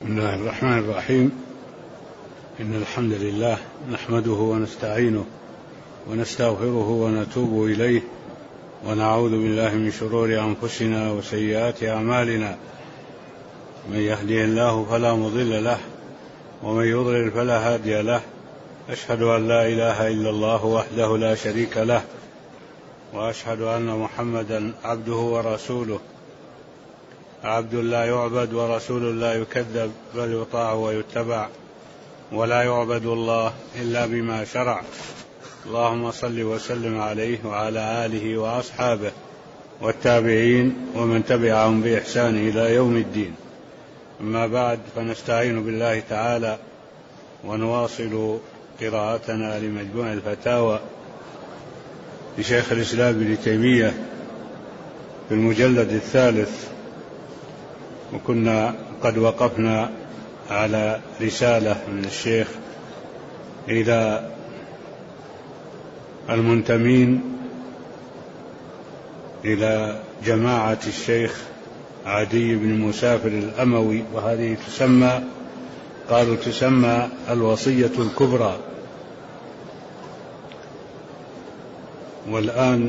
بسم الله الرحمن الرحيم. إن الحمد لله نحمده ونستعينه ونستغفره ونتوب إليه ونعوذ بالله من شرور أنفسنا وسيئات أعمالنا. من يهده الله فلا مضل له ومن يضلل فلا هادي له. أشهد أن لا إله إلا الله وحده لا شريك له وأشهد أن محمدا عبده ورسوله. عبد لا يعبد ورسول لا يكذب بل يطاع ويتبع ولا يعبد الله إلا بما شرع. اللهم صل وسلم عليه وعلى آله وأصحابه والتابعين ومن تبعهم بإحسان إلى يوم الدين. أما بعد، فنستعين بالله تعالى ونواصل قراءتنا لمجموع الفتاوى لشيخ الإسلام ابن تيمية في المجلد الثالث، وكنا قد وقفنا على رسالة من الشيخ إلى المنتمين إلى جماعة الشيخ عدي بن مسافر الأموي، وهذه تسمى الوصية الكبرى. والآن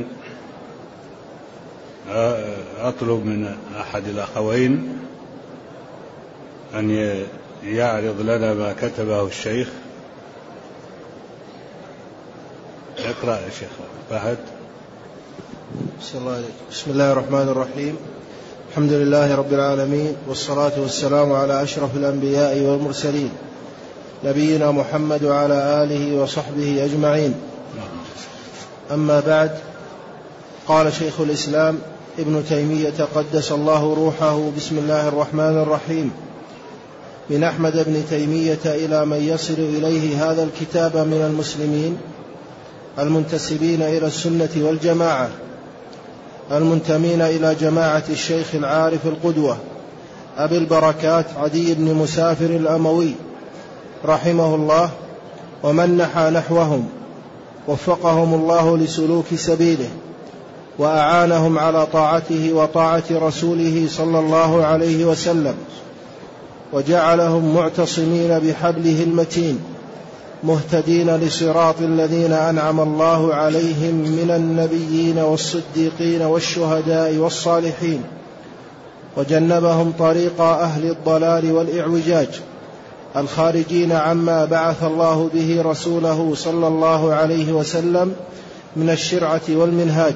أطلب من أحد الأخوين أن يعرض لنا ما كتبه الشيخ. اقرأ يا شيخ فهد. بسم الله الرحمن الرحيم. الحمد لله رب العالمين، والصلاة والسلام على أشرف الأنبياء والمرسلين نبينا محمد وعلى آله وصحبه أجمعين. أما بعد، قال شيخ الإسلام ابن تيمية قدس الله روحه: بسم الله الرحمن الرحيم. من أحمد بن تيمية إلى من يصل إليه هذا الكتاب من المسلمين المنتسبين إلى السنة والجماعة، المنتمين إلى جماعة الشيخ العارف القدوة أبي البركات عدي بن مسافر الأموي رحمه الله، ومن نحى نحوهم وفقهم الله لسلوك سبيله، وأعانهم على طاعته وطاعة رسوله صلى الله عليه وسلم، وجعلهم معتصمين بحبله المتين مهتدين لصراط الذين أنعم الله عليهم من النبيين والصديقين والشهداء والصالحين، وجنبهم طريق أهل الضلال والإعوجاج الخارجين عما بعث الله به رسوله صلى الله عليه وسلم من الشرعة والمنهاج،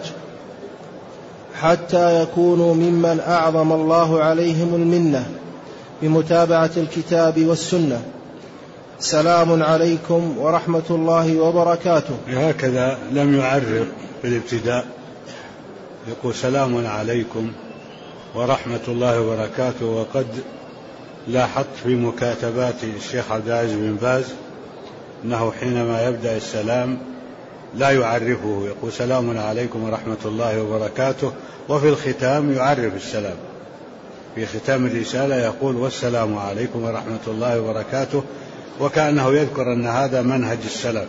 حتى يكونوا ممن أعظم الله عليهم المنة بمتابعة الكتاب والسنة. سلام عليكم ورحمة الله وبركاته. هكذا لم يعرف في الابتداء، يقول سلام عليكم ورحمة الله وبركاته. وقد لاحظت في مكاتبات الشيخ عبد العزيز بن باز أنه حينما يبدأ السلام لا يعرفه، يقول سلام عليكم ورحمة الله وبركاته، وفي الختام يعرف السلام. في ختام الرسالة يقول والسلام عليكم ورحمة الله وبركاته، وكأنه يذكر أن هذا منهج السلف.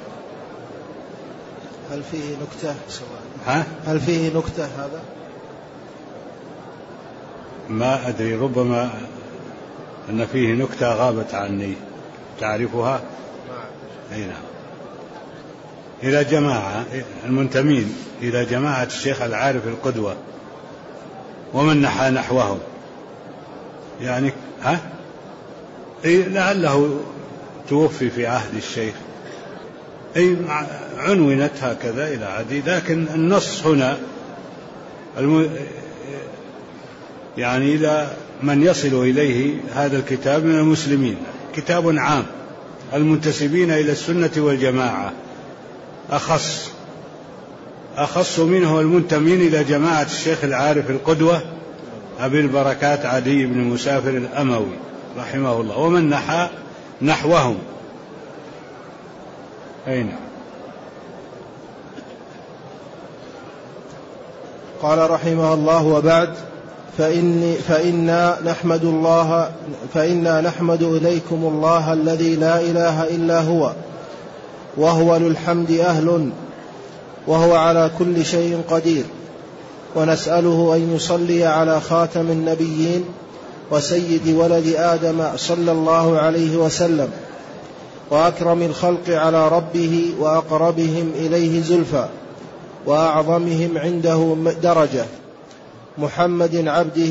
هل فيه نكتة؟ هل فيه نكتة هذا؟ ما أدري، ربما أن فيه نكتة غابت عني. تعرفها؟ أي نعم. إلى جماعة المنتمين إلى جماعة الشيخ العارف القدوة ومن نحى نحوهم، يعني لعله توفي في عهد الشيخ، عنونت هكذا إلى عدي، لكن النص هنا يعني إلى من يصل إليه هذا الكتاب من المسلمين، كتاب عام، المنتسبين إلى السنة والجماعة أخص منه المنتمين إلى جماعة الشيخ العارف القدوة أبي البركات عدي بن مسافر الأموي رحمه الله، ومن نحى نحوهم. أين؟ قال رحمه الله: وبعد، فإنا نحمد إليكم الله الذي لا إله إلا هو، وهو للحمد أهل، وهو على كل شيء قدير، ونسأله أن يصلي على خاتم النبيين وسيد ولد آدم صلى الله عليه وسلم، وأكرم الخلق على ربه وأقربهم إليه زلفى وأعظمهم عنده درجة، محمد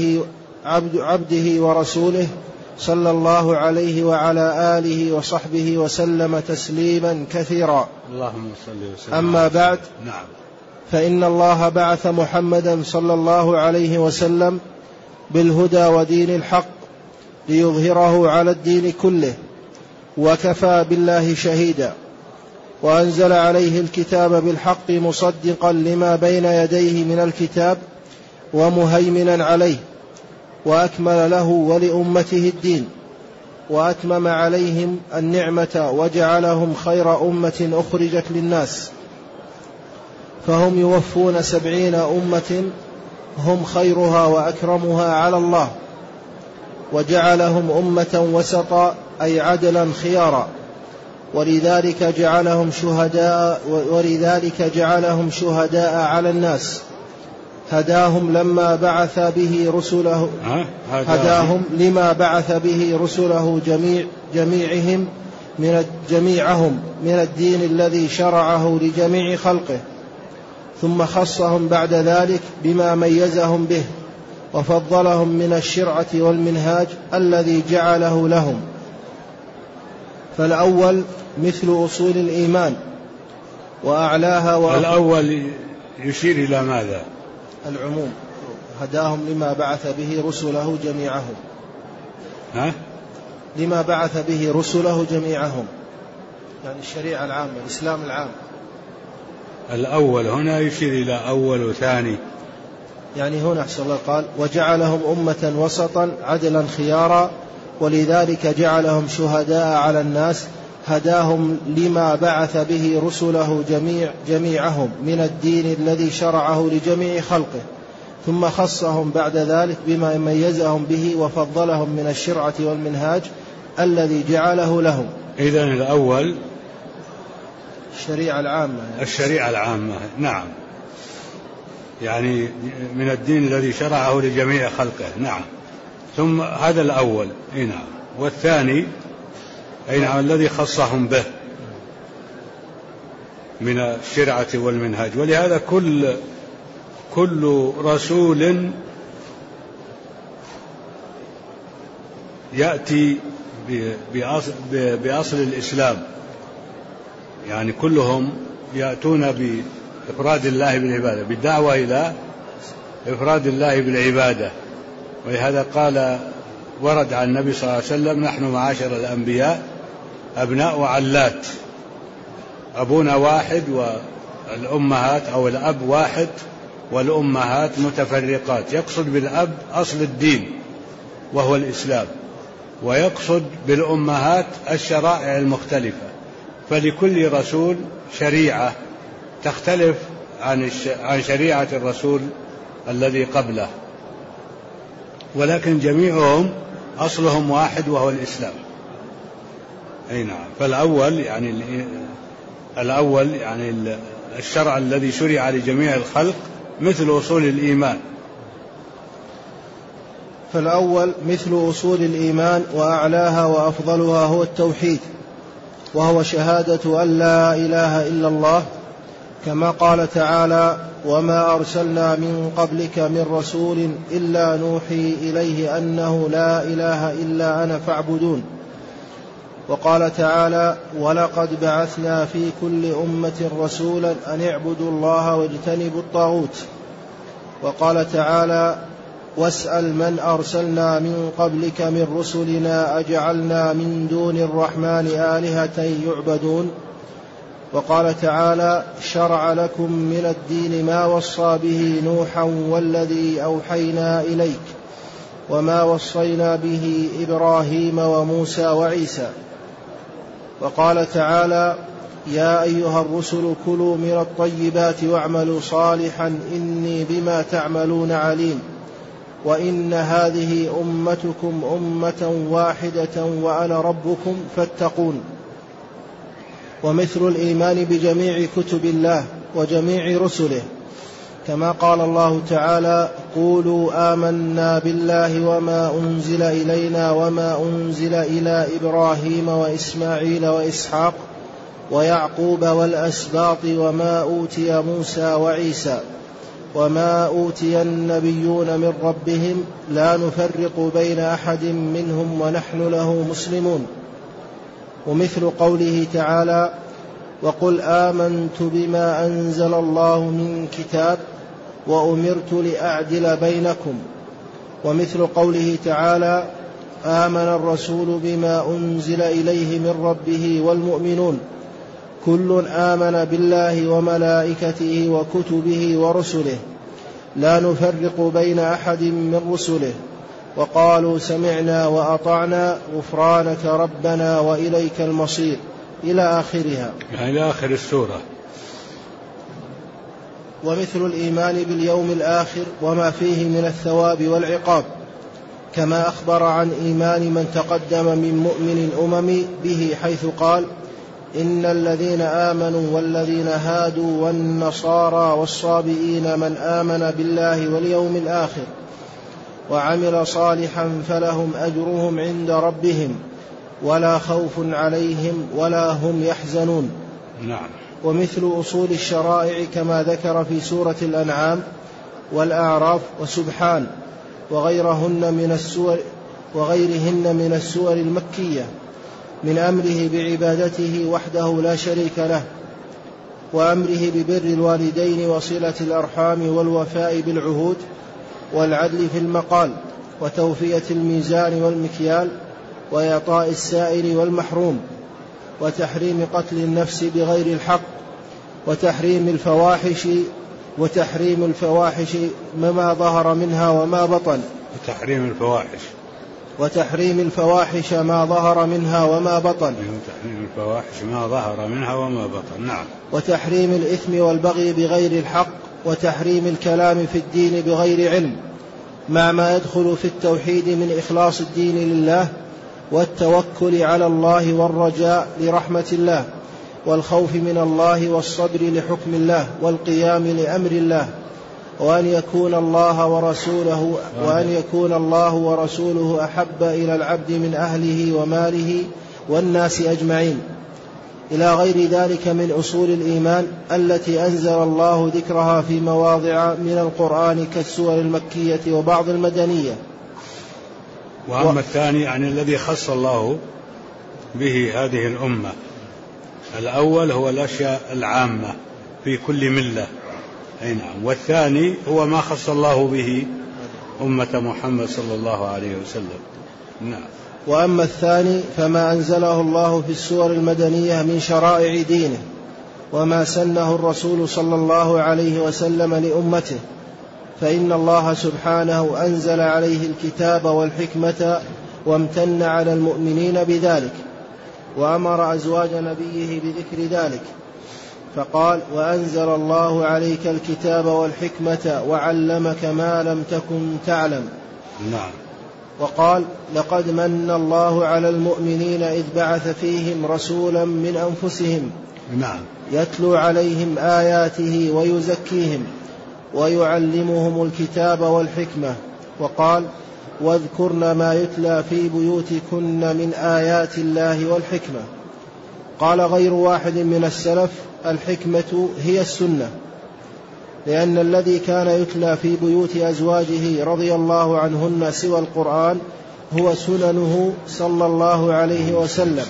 عبده ورسوله صلى الله عليه وعلى آله وصحبه وسلم تسليما كثيرا. اللهم صل وسلم. أما بعد، نعم. فإن الله بعث محمدا صلى الله عليه وسلم بالهدى ودين الحق ليظهره على الدين كله، وكفى بالله شهيدا، وأنزل عليه الكتاب بالحق مصدقا لما بين يديه من الكتاب ومهيمنا عليه، وأكمل له ولأمته الدين، وأتمم عليهم النعمة وجعلهم خير أمة أخرجت للناس، فهم يوفون 70 أمة هم خيرها وأكرمها على الله، وجعلهم أمة وسطا أي عدلا خيارا، ولذلك جعلهم شهداء على الناس، هداهم لما بعث به رسله جميعهم من الدين الذي شرعه لجميع خلقه، ثم خصهم بعد ذلك بما ميزهم به وفضلهم من الشرعة والمنهاج الذي جعله لهم. فالأول مثل أصول الإيمان وأعلاها الأول يشير إلى ماذا؟ العموم، هداهم لما بعث به رسله جميعهم. لما بعث به رسله جميعهم، يعني الشريعة العامة، الإسلام العام. الأول هنا يشير إلى أول وثاني، يعني هنا أحسن الله قال وجعلهم أمة وسطا عدلا خيارا، ولذلك جعلهم شهداء على الناس، هداهم لما بعث به رسله جميعهم من الدين الذي شرعه لجميع خلقه، ثم خصهم بعد ذلك بما ميزهم به وفضلهم من الشرعة والمنهاج الذي جعله لهم. إذن الأول الشريعة العامة. نعم، يعني من الدين الذي شرعه لجميع خلقه. نعم، ثم هذا الأول. نعم. والثاني نعم الذي خصهم به من الشرعة والمنهاج. ولهذا كل رسول يأتي بأصل الإسلام، يعني كلهم يأتون بإفراد الله بالعبادة، بالدعوة إلى إفراد الله بالعبادة. ولهذا قال ورد عن النبي صلى الله عليه وسلم: نحن معاشر الأنبياء أبناء علات، أبونا واحد والأمهات أو الأب واحد والأمهات متفرقات. يقصد بالأب أصل الدين وهو الإسلام، ويقصد بالأمهات الشرائع المختلفة، فلكل رسول شريعة تختلف عن شريعة الرسول الذي قبله، ولكن جميعهم أصلهم واحد وهو الإسلام. أي نعم. فالأول يعني الشرع الذي شرع لجميع الخلق مثل أصول الإيمان. فالأول مثل أصول الإيمان وأعلاها وأفضلها هو التوحيد، وهو شهادة أن لا إله إلا الله، كما قال تعالى: وما أرسلنا من قبلك من رسول إلا نوحي إليه أنه لا إله إلا أنا فاعبدون. وقال تعالى: ولقد بعثنا في كل أمة رسولا أن اعبدوا الله واجتنبوا الطاغوت. وقال تعالى: واسأل من أرسلنا من قبلك من رسلنا أجعلنا من دون الرحمن آلهة يعبدون. وقال تعالى: شرع لكم من الدين ما وصى به نوحا والذي أوحينا إليك وما وصينا به إبراهيم وموسى وعيسى. وقال تعالى: يا أيها الرسل كلوا من الطيبات واعملوا صالحا إني بما تعملون عليم وإن هذه أمتكم أمة واحدة وأنا ربكم فاتقون. ومثل الإيمان بجميع كتب الله وجميع رسله كما قال الله تعالى: قولوا آمنا بالله وما أنزل إلينا وما أنزل إلى إبراهيم وإسماعيل وإسحاق ويعقوب والأسباط وما أوتي موسى وعيسى وما أوتي النبيون من ربهم لا نفرق بين أحد منهم ونحن له مسلمون. ومثل قوله تعالى: وقل آمنت بما أنزل الله من كتاب وأمرت لأعدل بينكم. ومثل قوله تعالى: آمن الرسول بما أنزل إليه من ربه والمؤمنون كل آمن بالله وملائكته وكتبه ورسله لا نفرق بين أحد من رسله وقالوا سمعنا وأطعنا غفرانك ربنا وإليك المصير، إلى آخرها، إلى آخر السورة. ومثل الإيمان باليوم الآخر وما فيه من الثواب والعقاب، كما أخبر عن إيمان من تقدم من مؤمن به، حيث قال: إن الذين آمنوا والذين هادوا والنصارى والصابئين من آمن بالله واليوم الآخر وعمل صالحا فلهم أجرهم عند ربهم ولا خوف عليهم ولا هم يحزنون. نعم. ومثل أصول الشرائع كما ذكر في سورة الأنعام والأعراف وسبحان وغيرهن من السور المكية، من أمره بعبادته وحده لا شريك له، وأمره ببر الوالدين وصلة الأرحام والوفاء بالعهود والعدل في المقال وتوفية الميزان والمكيال وإعطاء السائل والمحروم، وتحريم قتل النفس بغير الحق، وتحريم الفواحش مما ظهر منها وما بطن، وتحريم الفواحش ما ظهر منها وما بطن، نعم. وتحريم الإثم والبغي بغير الحق، وتحريم الكلام في الدين بغير علم، مع ما يدخل في التوحيد من إخلاص الدين لله والتوكل على الله والرجاء لرحمة الله والخوف من الله والصبر لحكم الله والقيام لأمر الله، وأن يكون الله ورسوله أحب إلى العبد من أهله وماله والناس أجمعين، إلى غير ذلك من أصول الإيمان التي أنزل الله ذكرها في مواضع من القرآن كالسور المكية وبعض المدنية. وأما الثاني يعني الذي خص الله به هذه الأمة، الأول هو الأشياء العامة في كل ملة، أي نعم. والثاني هو ما خص الله به أمة محمد صلى الله عليه وسلم. نعم. وأما الثاني فما أنزله الله في السور المدنية من شرائع دينه وما سنه الرسول صلى الله عليه وسلم لأمته، فإن الله سبحانه أنزل عليه الكتاب والحكمة وامتن على المؤمنين بذلك، وأمر أزواج نبيه بذكر ذلك فقال: وأنزل الله عليك الكتاب والحكمة وعلمك ما لم تكن تعلم. نعم. وقال: لقد من الله على المؤمنين إذ بعث فيهم رسولا من أنفسهم نعم يتلو عليهم آياته ويزكيهم ويعلمهم الكتاب والحكمة. وقال: واذكرن ما يتلى في بيوتكن من آيات الله والحكمة. قال غير واحد من السلف: الحكمة هي السنة، لأن الذي كان يتلى في بيوت أزواجه رضي الله عنهن سوى القرآن هو سننه صلى الله عليه وسلم.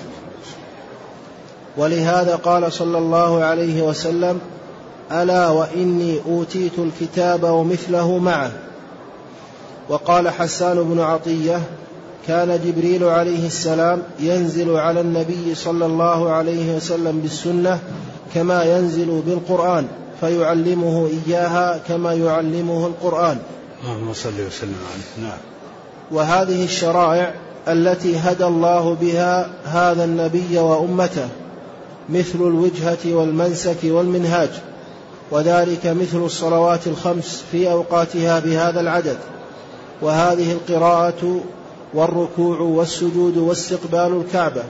ولهذا قال صلى الله عليه وسلم: ألا وإني أوتيت الكتاب ومثله معه. وقال حسان بن عطية: كان جبريل عليه السلام ينزل على النبي صلى الله عليه وسلم بالسنة كما ينزل بالقرآن، فيعلمه إياها كما يعلمه القرآن. اللهم صل وسلم عليه. نعم. وهذه الشرائع التي هدى الله بها هذا النبي وأمته مثل الوجهة والمنسك والمنهاج، وذلك مثل الصلوات الخمس في أوقاتها بهذا العدد، وهذه القراءة والركوع والسجود واستقبال الكعبة،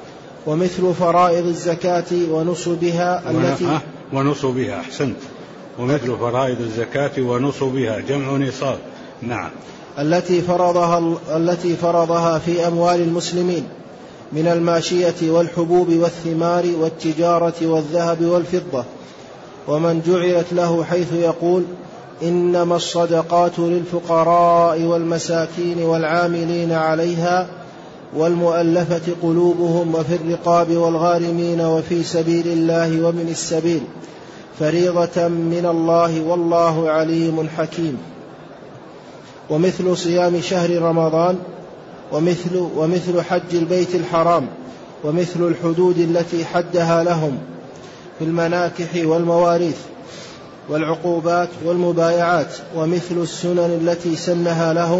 ومثل فرائض الزكاة ونصبها ونصبها أحسنت ومثل فرائض الزكاة ونصبها جمع نصاب. نعم. التي فرضها في أموال المسلمين من الماشية والحبوب والثمار والتجارة والذهب والفضة، ومن جعلت له حيث يقول إنما الصدقات للفقراء والمساكين والعاملين عليها والمؤلفة قلوبهم وفي الرقاب والغارمين وفي سبيل الله ومن السبيل فريضة من الله والله عليم حكيم. ومثل صيام شهر رمضان ومثل حج البيت الحرام ومثل الحدود التي حدها لهم في المناكح والمواريث والعقوبات والمبايعات، ومثل السنن التي سنها لهم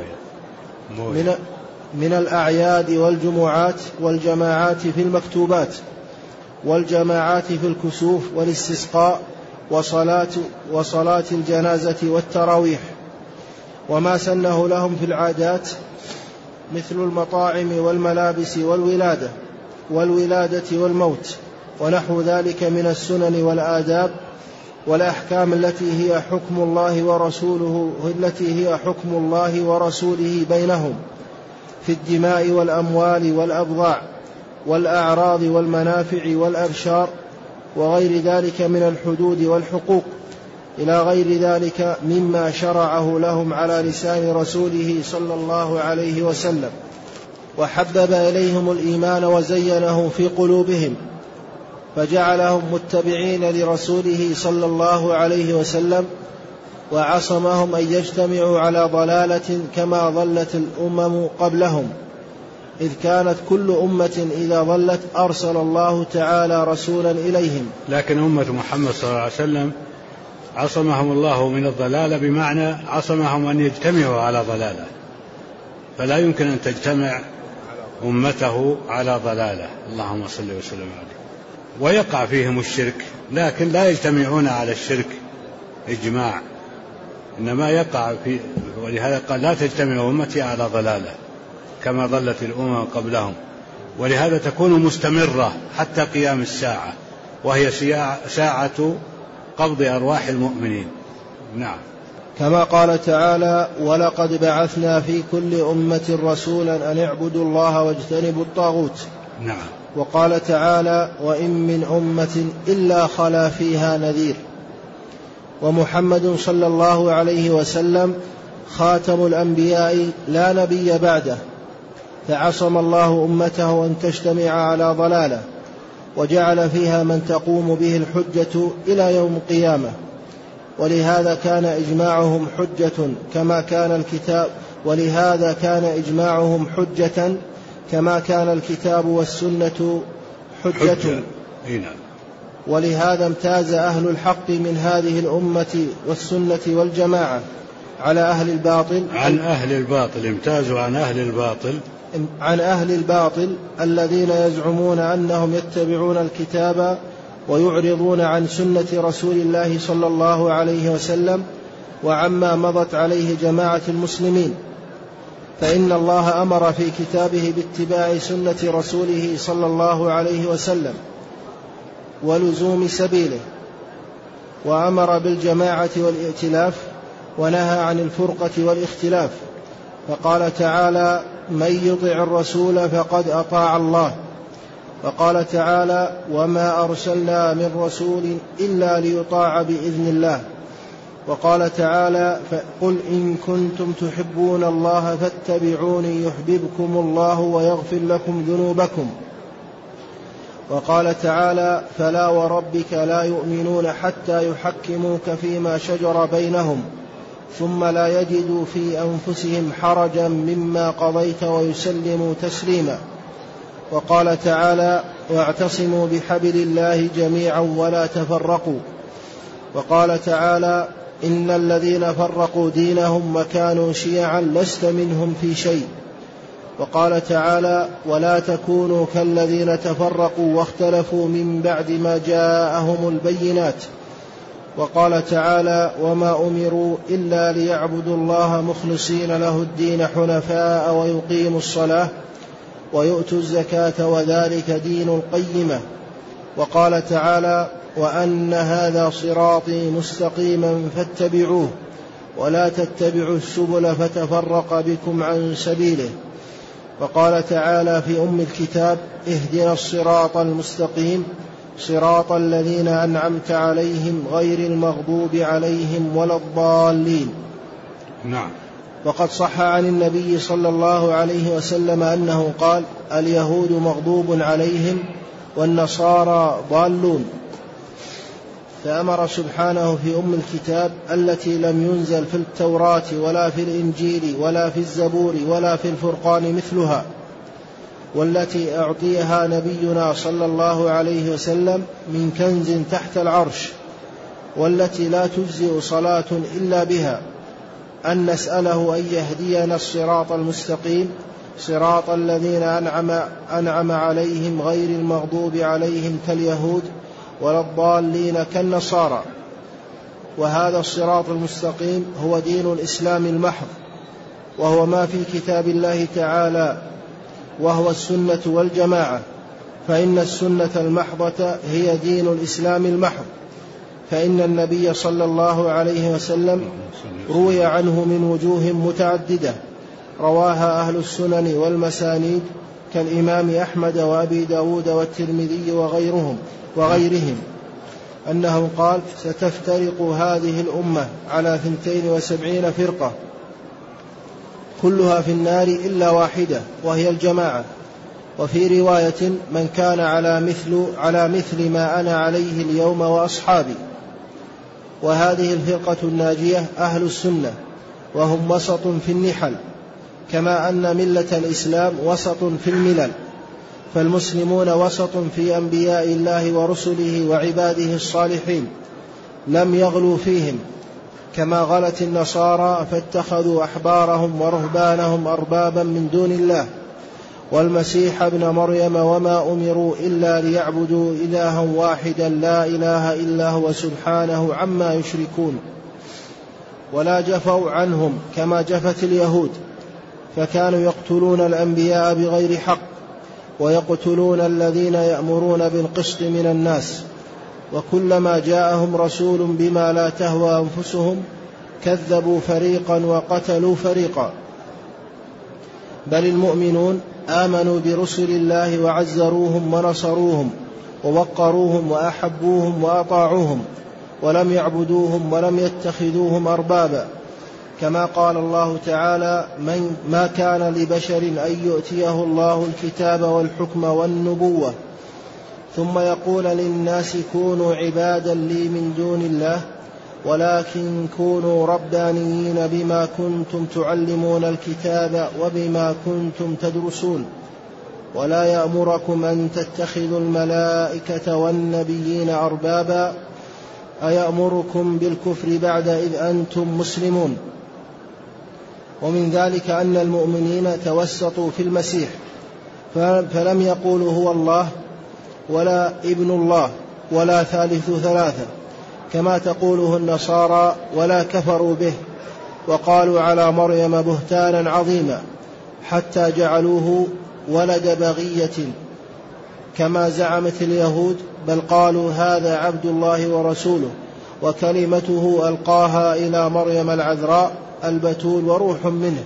من الأعياد والجمعات والجماعات في المكتوبات والجماعات في الكسوف والاستسقاء وصلاة الجنازة والتراويح، وما سنه لهم في العادات مثل المطاعم والملابس والولادة والموت ونحو ذلك من السنن والآداب والأحكام التي هي حكم الله ورسوله بينهم في الدماء والأموال والأبضاع والأعراض والمنافع والأبشار وغير ذلك من الحدود والحقوق إلى غير ذلك مما شرعه لهم على لسان رسوله صلى الله عليه وسلم، وحبب إليهم الإيمان وزينه في قلوبهم فجعلهم متبعين لرسوله صلى الله عليه وسلم، وعصمهم أن يجتمعوا على ضلالة كما ضلت الأمم قبلهم، إذ كانت كل أمة إذا ضلت أرسل الله تعالى رسولا إليهم. لكن أمة محمد صلى الله عليه وسلم عصمهم الله من الضلالة، بمعنى عصمهم أن يجتمعوا على ضلالة، فلا يمكن أن تجتمع أمته على ضلالة. اللهم صل وسلم عليه. ويقع فيهم الشرك لكن لا يجتمعون على الشرك إجماع، إنما يقع في، ولهذا قال لا تجتمع أمتي على ضلالة كما ضلت الأمم قبلهم، ولهذا تكون مستمرة حتى قيام الساعة، وهي ساعة قبض أرواح المؤمنين. نعم. كما قال تعالى ولقد بعثنا في كل أمة رسولا أن اعبدوا الله واجتنبوا الطاغوت. نعم. وقال تعالى وإن من أمة إلا خلا فيها نذير. ومحمد صلى الله عليه وسلم خاتم الأنبياء لا نبي بعده، فعصم الله أمته أن تجتمع على ضلاله، وجعل فيها من تقوم به الحجة إلى يوم القيامة، ولهذا كان إجماعهم حجة كما كان الكتاب والسنة حجة. ولهذا امتاز أهل الحق من هذه الأمة والسنة والجماعة على أهل الباطل امتازوا عن أهل الباطل الذين يزعمون أنهم يتبعون الكتاب ويعرضون عن سنة رسول الله صلى الله عليه وسلم وعما مضت عليه جماعة المسلمين، فإن الله أمر في كتابه باتباع سنة رسوله صلى الله عليه وسلم ولزوم سبيله، وأمر بالجماعة والائتلاف ونهى عن الفرقة والاختلاف، فقال تعالى من يطع الرسول فقد أطاع الله، وقال تعالى وما أرسلنا من رسول إلا ليطاع بإذن الله، وقال تعالى قل إن كنتم تحبون الله فاتبعوني يحببكم الله ويغفر لكم ذنوبكم، وقال تعالى فلا وربك لا يؤمنون حتى يحكموك فيما شجر بينهم ثم لا يجدوا في أنفسهم حرجا مما قضيت ويسلموا تسليما، وقال تعالى واعتصموا بحبل الله جميعا ولا تفرقوا، وقال تعالى إن الذين فرقوا دينهم وكانوا شيعا لست منهم في شيء، وقال تعالى ولا تكونوا كالذين تفرقوا واختلفوا من بعد ما جاءهم البينات، وقال تعالى وما أمروا إلا ليعبدوا الله مخلصين له الدين حنفاء ويقيموا الصلاة ويؤتوا الزكاة وذلك دين القيمة، وقال تعالى وأن هذا صراطي مستقيما فاتبعوه ولا تتبعوا السبل فتفرق بكم عن سبيله. وقال تعالى في أم الكتاب: اهدنا الصراط المستقيم صراط الذين أنعمت عليهم غير المغضوب عليهم ولا الضالين. نعم. وقد صح عن النبي صلى الله عليه وسلم أنه قال: اليهود مغضوب عليهم والنصارى ضالون. فأمر سبحانه في أم الكتاب التي لم ينزل في التوراة ولا في الإنجيل ولا في الزبور ولا في الفرقان مثلها، والتي أعطيها نبينا صلى الله عليه وسلم من كنز تحت العرش، والتي لا تجزئ صلاة إلا بها، أن نسأله أن يهدينا الصراط المستقيم صراط الذين أنعم عليهم غير المغضوب عليهم كاليهود ولا الضالين كالنصارى. وهذا الصراط المستقيم هو دين الإسلام المحض، وهو ما في كتاب الله تعالى، وهو السنة والجماعة. فإن السنة المحضة هي دين الإسلام المحض، فإن النبي صلى الله عليه وسلم روي عنه من وجوه متعددة رواها أهل السنن والمسانيد كالإمام أحمد وأبي داود والترمذي وغيرهم أنه قال: ستفترق هذه الأمة على 72 فرقة كلها في النار إلا واحدة وهي الجماعة. وفي رواية: من كان على مثل ما أنا عليه اليوم وأصحابي. وهذه الفرقة الناجية أهل السنة، وهم وسط في النحل، كما أن ملة الإسلام وسط في الملل. فالمسلمون وسط في أنبياء الله ورسله وعباده الصالحين، لم يغلوا فيهم كما غلت النصارى فاتخذوا أحبارهم ورهبانهم أربابا من دون الله والمسيح ابن مريم وما أمروا إلا ليعبدوا إلها واحدا لا إله إلا هو سبحانه عما يشركون. ولا جفوا عنهم كما جفت اليهود، فكانوا يقتلون الأنبياء بغير حق، ويقتلون الذين يأمرون بالقسط من الناس، وكلما جاءهم رسول بما لا تهوى أنفسهم كذبوا فريقا وقتلوا فريقا. بل المؤمنون آمنوا برسل الله وعزروهم ونصروهم ووقروهم وأحبوهم وأطاعوهم، ولم يعبدوهم ولم يتخذوهم أربابا، كما قال الله تعالى: ما كان لبشر أن يؤتيه الله الكتاب والحكم والنبوة ثم يقول للناس كونوا عبادا لي من دون الله ولكن كونوا ربانيين بما كنتم تعلمون الكتاب وبما كنتم تدرسون ولا يأمركم أن تتخذوا الملائكة والنبيين أربابا أيأمركم بالكفر بعد إذ أنتم مسلمون. ومن ذلك أن المؤمنين توسطوا في المسيح، فلم يقولوا هو الله ولا ابن الله ولا ثالث ثلاثة كما تقوله النصارى، ولا كفروا به وقالوا على مريم بهتانا عظيما حتى جعلوه ولد بغية كما زعمت اليهود، بل قالوا هذا عبد الله ورسوله وكلمته ألقاها إلى مريم العذراء البتول وروح منه.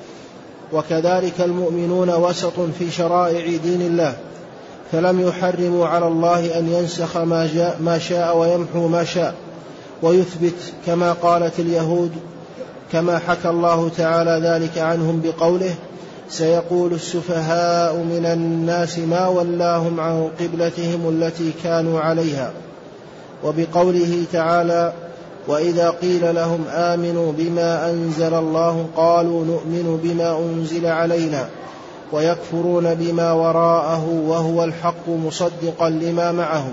وكذلك المؤمنون وسط في شرائع دين الله، فلم يحرموا على الله أن ينسخ ما شاء ويمحو ما شاء ويثبت كما قالت اليهود، كما حكى الله تعالى ذلك عنهم بقوله: سيقول السفهاء من الناس ما ولاهم عن قبلتهم التي كانوا عليها. وبقوله تعالى: وإذا قيل لهم آمنوا بما أنزل الله قالوا نؤمن بما أنزل علينا ويكفرون بما وراءه وهو الحق مصدقا لما معهم.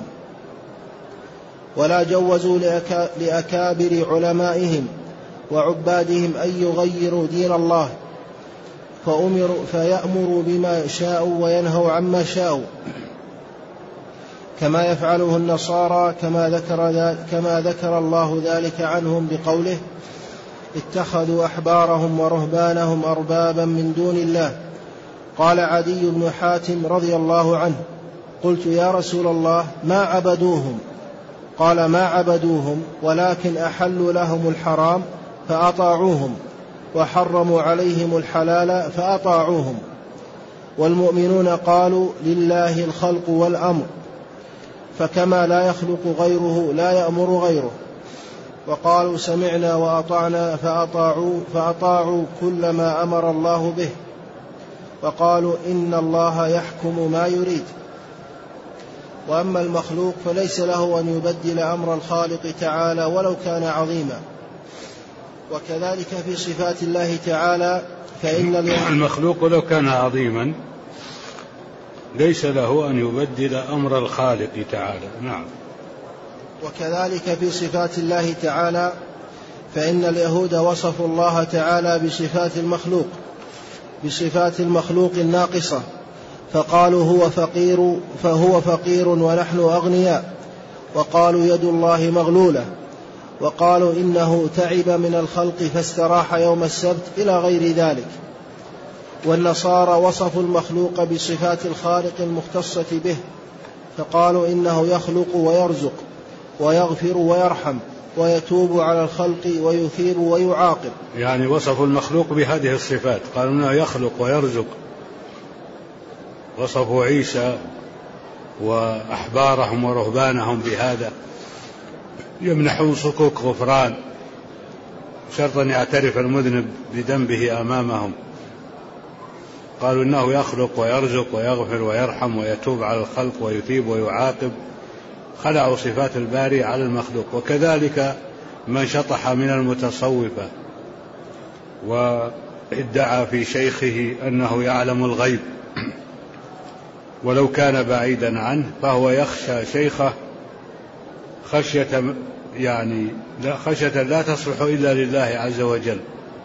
ولا جوزوا لأكابر علمائهم وعبادهم أن يغيروا دين الله، فيأمروا بما شاءوا وينهوا عما شاءوا، كما يفعله النصارى، كما ذكر الله ذلك عنهم بقوله: اتخذوا أحبارهم ورهبانهم أربابا من دون الله. قال عدي بن حاتم رضي الله عنه: قلت يا رسول الله ما عبدوهم؟ قال ما عبدوهم ولكن أحلوا لهم الحرام فأطاعوهم، وحرموا عليهم الحلال فأطاعوهم. والمؤمنون قالوا لله الخلق والأمر، فكما لا يخلق غيره لا يأمر غيره. وقالوا سمعنا وأطعنا فأطاعوا كل ما أمر الله به، وقالوا إن الله يحكم ما يريد. وأما المخلوق فليس له أن يبدل أمر الخالق تعالى ولو كان عظيما. وكذلك في صفات الله تعالى فإن المخلوق لو كان عظيما ليس له أن يبدل أمر الخالق تعالى. نعم. وكذلك في صفات الله تعالى فإن اليهود وصفوا الله تعالى بصفات المخلوق الناقصة، فقالوا فهو فقير ونحن أغنياء، وقالوا يد الله مغلولة، وقالوا إنه تعب من الخلق فاستراح يوم السبت إلى غير ذلك. والنصارى وصفوا المخلوق بصفات الخالق المختصة به، فقالوا إنه يخلق ويرزق ويغفر ويرحم ويتوب على الخلق ويثيب ويعاقب. يعني وصفوا المخلوق بهذه الصفات، قالوا إنه يخلق ويرزق. وصفوا عيسى وأحبارهم ورهبانهم بهذا، يمنحون صكوك غفران شرط أن يعترف المذنب بذنبه أمامهم. قالوا إنه يخلق ويرزق ويغفر ويرحم ويتوب على الخلق ويثيب ويعاقب. خلعوا صفات الباري على المخلوق. وكذلك من شطح من المتصوفة وادعى في شيخه أنه يعلم الغيب ولو كان بعيدا عنه، فهو يخشى شيخه خشية لا تصلح إلا لله عز وجل.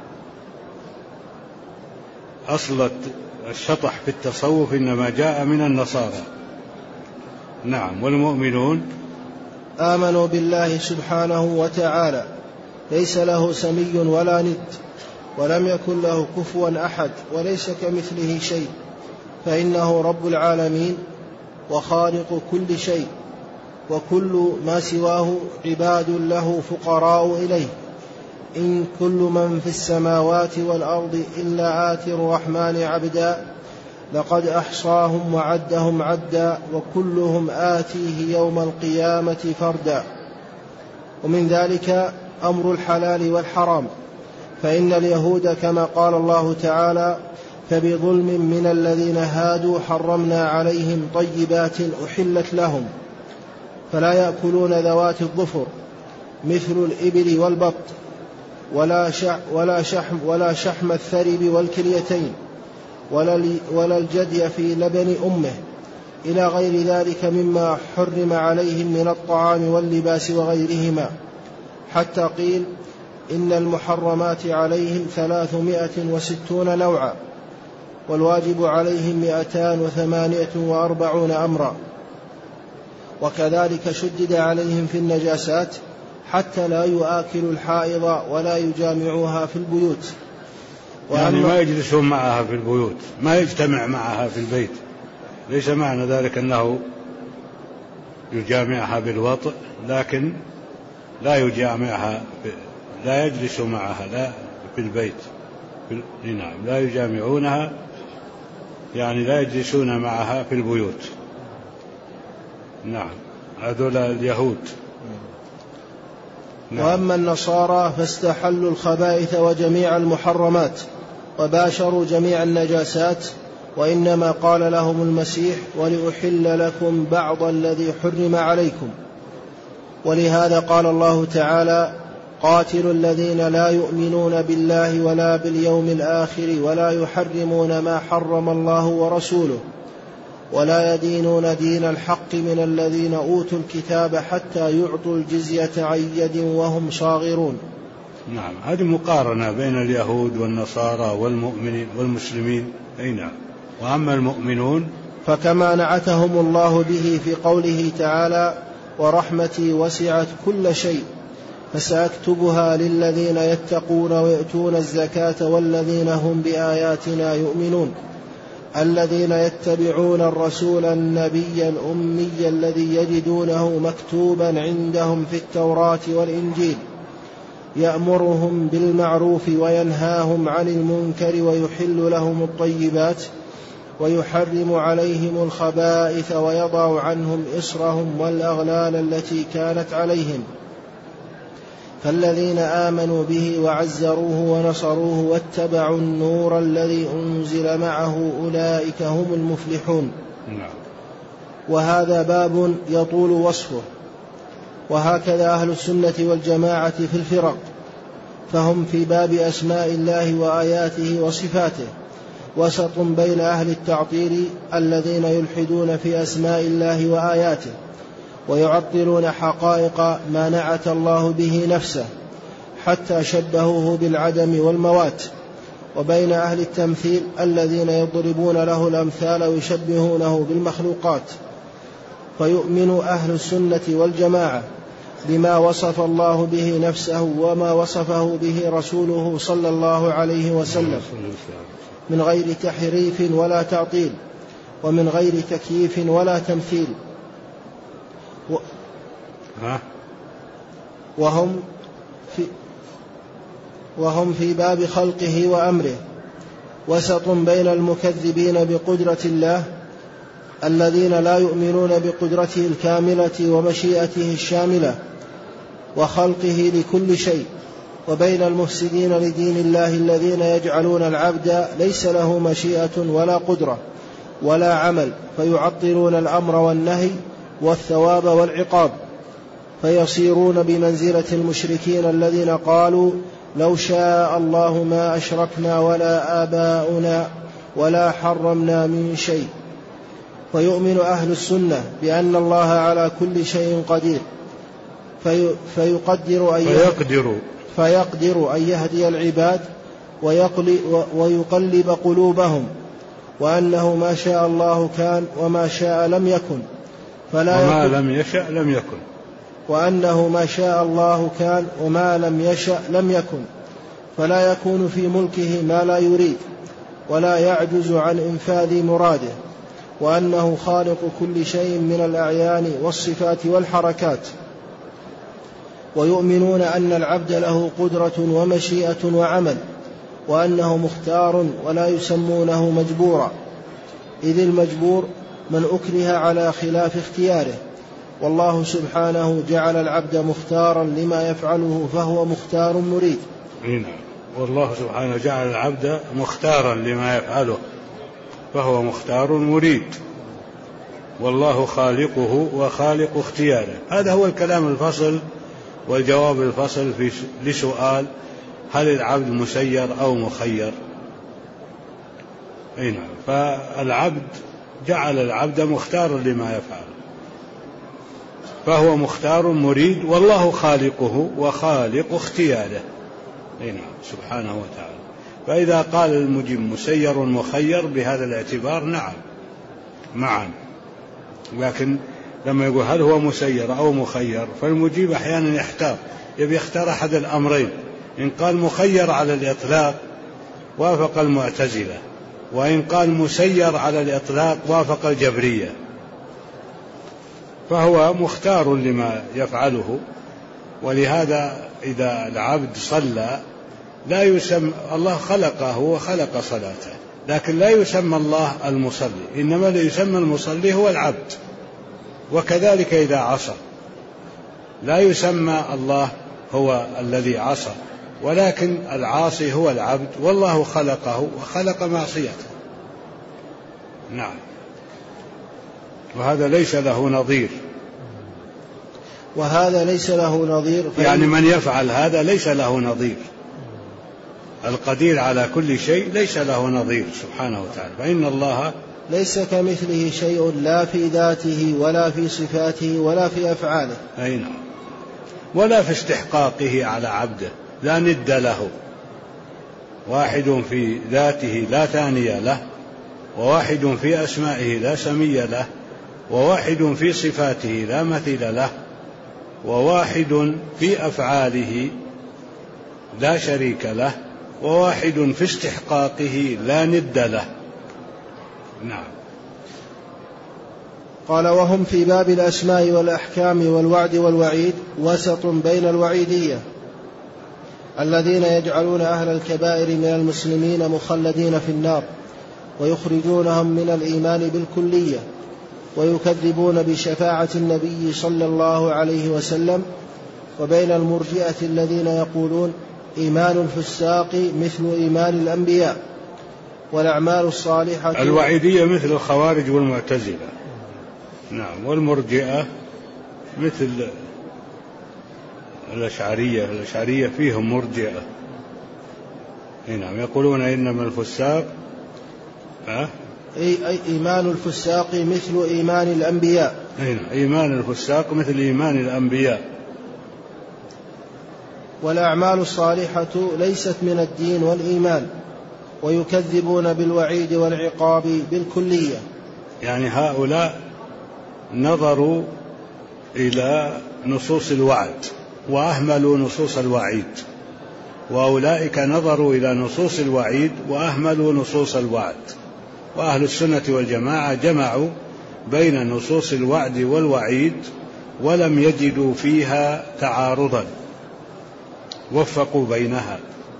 أصل الشطح في التصوف إنما جاء من النصارى. نعم. والمؤمنون آمنوا بالله سبحانه وتعالى ليس له سمي ولا ند، ولم يكن له كفوا أحد، وليس كمثله شيء، فإنه رب العالمين وخالق كل شيء، وكل ما سواه عباد له فقراء إليه. إن كل من في السماوات والأرض إلا آتي الرحمن عبدا، لقد أحصاهم وعدهم عدا، وكلهم آتيه يوم القيامة فردا. ومن ذلك أمر الحلال والحرام، فإن اليهود كما قال الله تعالى فبظلم من الذين هادوا حرمنا عليهم طيبات أحلت لهم، فلا يأكلون ذوات الظفر مثل الإبل والبط، ولا شحم الثرب والكليتين، ولا الجدي في لبن أمه، إلى غير ذلك مما حرم عليهم من الطعام واللباس وغيرهما، حتى قيل إن المحرمات عليهم 360 نوعا، والواجب عليهم 248 أمرا. وكذلك شدد عليهم في النجاسات حتى لا يؤكلوا الحائض ولا يجامعوها في البيوت، يعني ما يجلسون معها في البيوت، ما يجتمع معها في البيت. ليس معنى ذلك أنه يجامعها بالوطء، لكن لا يجامعها لا يجلس معها لا في البيت. نعم. لا يجامعونها يعني لا يجلسون معها في البيوت. نعم. هذول اليهود. نعم. وأما النصارى فاستحلوا الخبائث وجميع المحرمات وباشروا جميع النجاسات، وإنما قال لهم المسيح ولأحل لكم بعض الذي حرم عليكم. ولهذا قال الله تعالى قاتلوا الذين لا يؤمنون بالله ولا باليوم الآخر ولا يحرمون ما حرم الله ورسوله ولا يدينون دين الحق من الذين أوتوا الكتاب حتى يعطوا الجزية عن يد وهم صاغرون. نعم. هذه مقارنة بين اليهود والنصارى والمؤمنين والمسلمين. أي نعم. وأما المؤمنون فكما نعتهم الله به في قوله تعالى ورحمتي وسعت كل شيء فسأكتبها للذين يتقون ويؤتون الزكاة والذين هم بآياتنا يؤمنون، الذين يتبعون الرسول النبي الأمي الذي يجدونه مكتوبا عندهم في التوراة والإنجيل يأمرهم بالمعروف وينهاهم عن المنكر ويحل لهم الطيبات ويحرم عليهم الخبائث ويضع عنهم إصرهم والأغلال التي كانت عليهم. فالذين آمنوا به وعزروه ونصروه واتبعوا النور الذي أنزل معه أولئك هم المفلحون. وهذا باب يطول وصفه. وهكذا أهل السنة والجماعة في الفرق، فهم في باب أسماء الله وآياته وصفاته وسط بين أهل التعطيل الذين يلحدون في أسماء الله وآياته ويعطلون حقائق ما نعت الله به نفسه حتى شبهوه بالعدم والموات، وبين أهل التمثيل الذين يضربون له الأمثال ويشبهونه بالمخلوقات. فيؤمن أهل السنة والجماعة بما وصف الله به نفسه وما وصفه به رسوله صلى الله عليه وسلم من غير تحريف ولا تعطيل ومن غير تكييف ولا تمثيل. وهم في باب خلقه وأمره وسط بين المكذبين بقدرة الله الذين لا يؤمنون بقدرته الكاملة ومشيئته الشاملة وخلقه لكل شيء، وبين المفسدين لدين الله الذين يجعلون العبد ليس له مشيئة ولا قدرة ولا عمل، فيعطلون الأمر والنهي والثواب والعقاب، فيصيرون بمنزلة المشركين الذين قالوا لو شاء الله ما أشركنا ولا آباؤنا ولا حرمنا من شيء. ويؤمن أهل السنة بأن الله على كل شيء قدير فيقدر أن يهدي العباد ويقلب قلوبهم، وأنه ما شاء الله كان وما شاء لم يكن وما لم يشأ لم يكن، وأنه ما شاء الله كان وما لم يشأ لم يكن، فلا يكون في ملكه ما لا يريد ولا يعجز عن إنفاذ مراده، وأنه خالق كل شيء من الأعيان والصفات والحركات. ويؤمنون أن العبد له قدرة ومشيئة وعمل، وأنه مختار ولا يسمونه مجبورا، إذ المجبور من أكره على خلاف اختياره، والله سبحانه جعل العبد مختارا لما يفعله فهو مختار مريد. والله سبحانه جعل العبد مختارا لما يفعله فهو مختار مريد، والله خالقه وخالق اختياره. هذا هو الكلام الفصل والجواب الفصل لسؤال هل العبد مسير أو مخير. فالعبد جعل العبد مختارا لما يفعل فهو مختار مريد، والله خالقه وخالق اختياره سبحانه وتعالى. فإذا قال المجيب مسير مخير بهذا الاعتبار نعم معا، لكن لما يقول هل هو مسير أو مخير فالمجيب أحيانا يحتار، يبي يختار أحد الأمرين. إن قال مخير على الإطلاق وافق المعتزلة، وإن قال مسير على الإطلاق وافق الجبرية، فهو مختار لما يفعله. ولهذا إذا العبد صلى لا يسمى الله خلقه وخلق صلاته، لكن لا يسمى الله المصلي، إنما لا يسمى المصلي هو العبد. وكذلك إذا عصى لا يسمى الله هو الذي عصى، ولكن العاصي هو العبد، والله خلقه وخلق معصيته. نعم، وهذا ليس له نظير. وهذا ليس له نظير، يعني من يفعل هذا ليس له نظير. القدير على كل شيء ليس له نظير سبحانه وتعالى، فإن الله ليس كمثله شيء لا في ذاته ولا في صفاته ولا في أفعاله، ولا في استحقاقه على عبده، لا ند له، واحد في ذاته لا ثاني له، وواحد في أسمائه لا سمي له، وواحد في صفاته لا مثيل له، وواحد في أفعاله لا شريك له، وواحد في استحقاقه لا ند له. نعم. قال: وهم في باب الأسماء والأحكام والوعد والوعيد وسط بين الوعيدية الذين يجعلون أهل الكبائر من المسلمين مخلدين في النار ويخرجونهم من الإيمان بالكلية ويكذبون بشفاعة النبي صلى الله عليه وسلم، وبين المرجئة الذين يقولون إيمان الفساق مثل إيمان الأنبياء والأعمال الصالحة. الوعيدية مثل الخوارج والمعتزلة. نعم. والمرجئة مثل الأشعرية فيهم مرجئة. نعم. يقولون إنما الفساق إيمان الفساق مثل إيمان الأنبياء. إيمان الفساق مثل إيمان الأنبياء. والأعمال الصالحة ليست من الدين والإيمان، ويكذبون بالوعيد والعقاب بالكلية. يعني هؤلاء نظروا إلى نصوص الوعد وأهملوا نصوص الوعيد، وأولئك نظروا إلى نصوص الوعيد وأهملوا نصوص الوعد. وأهل السنة والجماعة جمعوا بين نصوص الوعد والوعيد ولم يجدوا فيها تعارضا، وفقوا بينها،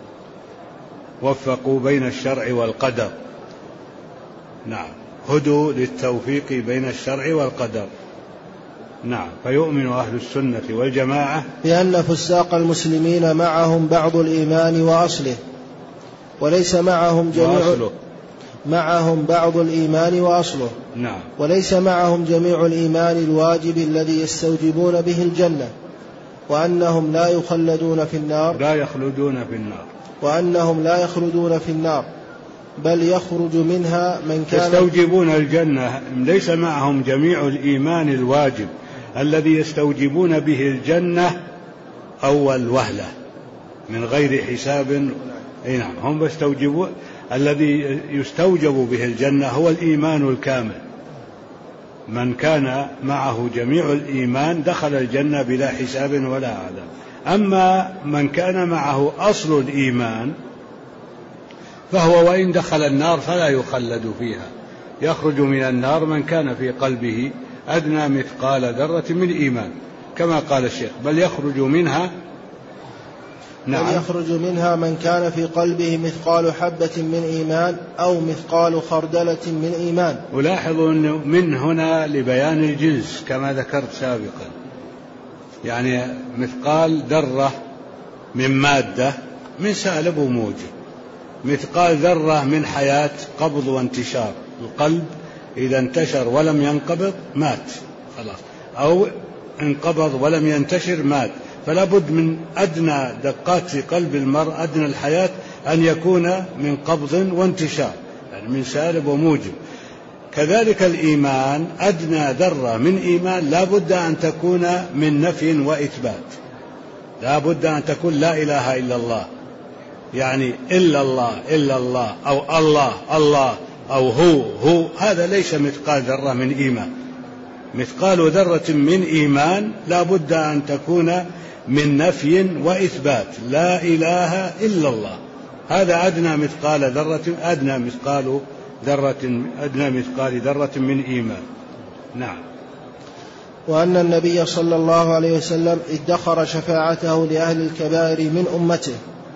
وفقوا بين الشرع والقدر. نعم. هدوا للتوفيق بين الشرع والقدر. نعم. فيؤمن أهل السنة والجماعة بأن فساق المسلمين معهم بعض الإيمان وأصله، وليس معهم معهم بعض الإيمان وأصله. نعم. وليس معهم جميع الإيمان الواجب الذي يستوجبون به الجنة، وأنهم لا يخلدون في النار، وأنهم لا يخلدون في النار بل يخرج منها من كان يستوجبون الجنة. ليس معهم جميع الإيمان الواجب الذي يستوجبون به الجنة أول وهلة من غير حساب. نعم. هم يستوجبون الذي يستوجب به الجنة هو الإيمان الكامل. من كان معه جميع الإيمان دخل الجنة بلا حساب ولا عذاب. أما من كان معه أصل الإيمان فهو وإن دخل النار فلا يخلد فيها. يخرج من النار من كان في قلبه أدنى مثقال ذرة من إيمان، كما قال الشيخ: بل يخرج منها. نعم. بل يخرج منها من كان في قلبه مثقال حبة من إيمان أو مثقال خردلة من إيمان. ألاحظ أن من هنا لبيان الجنس كما ذكرت سابقا، يعني مثقال ذرة من مادة من سالب وموجب، مثقال ذرة من حياة قبض وانتشار. القلب إذا انتشر ولم ينقبض مات خلاص، أو انقبض ولم ينتشر مات. فلا بد من أدنى دقات في قلب المرء، أدنى الحياة، أن يكون من قبض وانتشار، يعني من سالب وموجب. كذلك الإيمان أدنى ذرة من إيمان لا بد أن تكون من نفي وإثبات. لا بد أن تكون لا إله إلا الله، يعني إلا الله إلا الله، أو الله الله، أو هو. هذا ليس مثقال ذرة من إيمان. مثقال ذرة من إيمان لا بد أن تكون من نفي وإثبات. لا إله إلا الله، هذا أدنى مثقال ذرة، أدنى مثقال ذرة من إيمان. نعم. وأن النبي صلى الله عليه وسلم ادخر شفاعته لأهل الكبائر من أمته.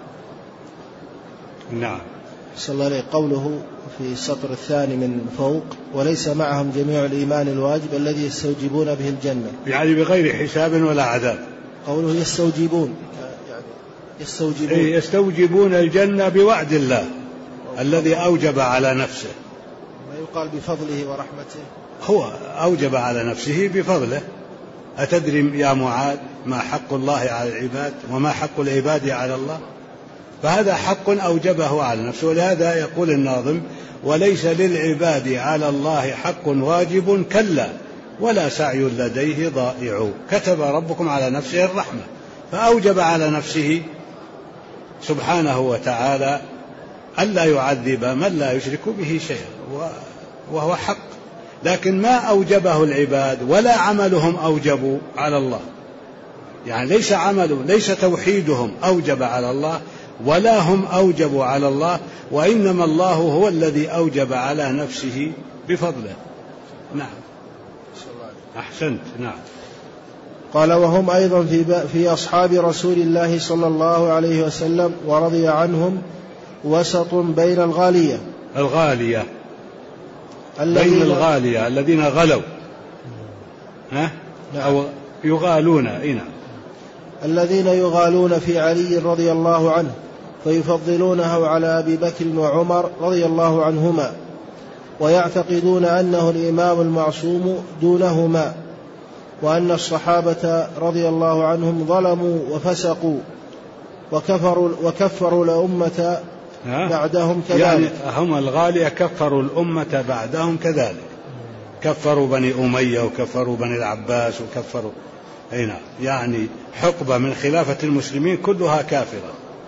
نعم. صلى الله عليه. قوله في السطر الثاني من فوق: وليس معهم جميع الإيمان الواجب الذي يستوجبون به الجنة، يعني بغير حساب ولا عذاب. قوله يستوجبون، يعني يستوجبون الجنة بوعد الله الذي أوجب على نفسه. ما يقال بفضله ورحمته، هو أوجب على نفسه بفضله. أتدري يا معاذ ما حق الله على العباد وما حق العباد على الله؟ فهذا حق أوجبه على نفسه. ولهذا يقول الناظم: وليس للعباد على الله حق واجب كلا ولا سعي لديه ضائع، كتب ربكم على نفسه الرحمة، فأوجب على نفسه سبحانه وتعالى ألا يعذب من لا يشرك به شيئا، وهو حق. لكن ما أوجبه العباد ولا عملهم أوجبوا على الله، يعني ليس عملهم، ليس توحيدهم أوجب على الله، ولا هم أوجبوا على الله، وإنما الله هو الذي أوجب على نفسه بفضله. نعم أحسنت. نعم. قال وهم أيضا في أصحاب رسول الله صلى الله عليه وسلم ورضي عنهم وسط بين الغالية بين الغالية الذين غلوا أو يغالون. نعم. الذين يغالون في علي رضي الله عنه فيفضلونه على أبي بكر وعمر رضي الله عنهما، ويعتقدون أنه الإمام المعصوم دونهما، وأن الصحابة رضي الله عنهم ظلموا وفسقوا وكفروا الأمة بعدهم كذلك. يعني هم الغالية كفروا الأمة بعدهم كذلك، كفروا بني أمية وكفروا بني العباس وكفروا يعني حقبة من خلافة المسلمين كلها كافرة،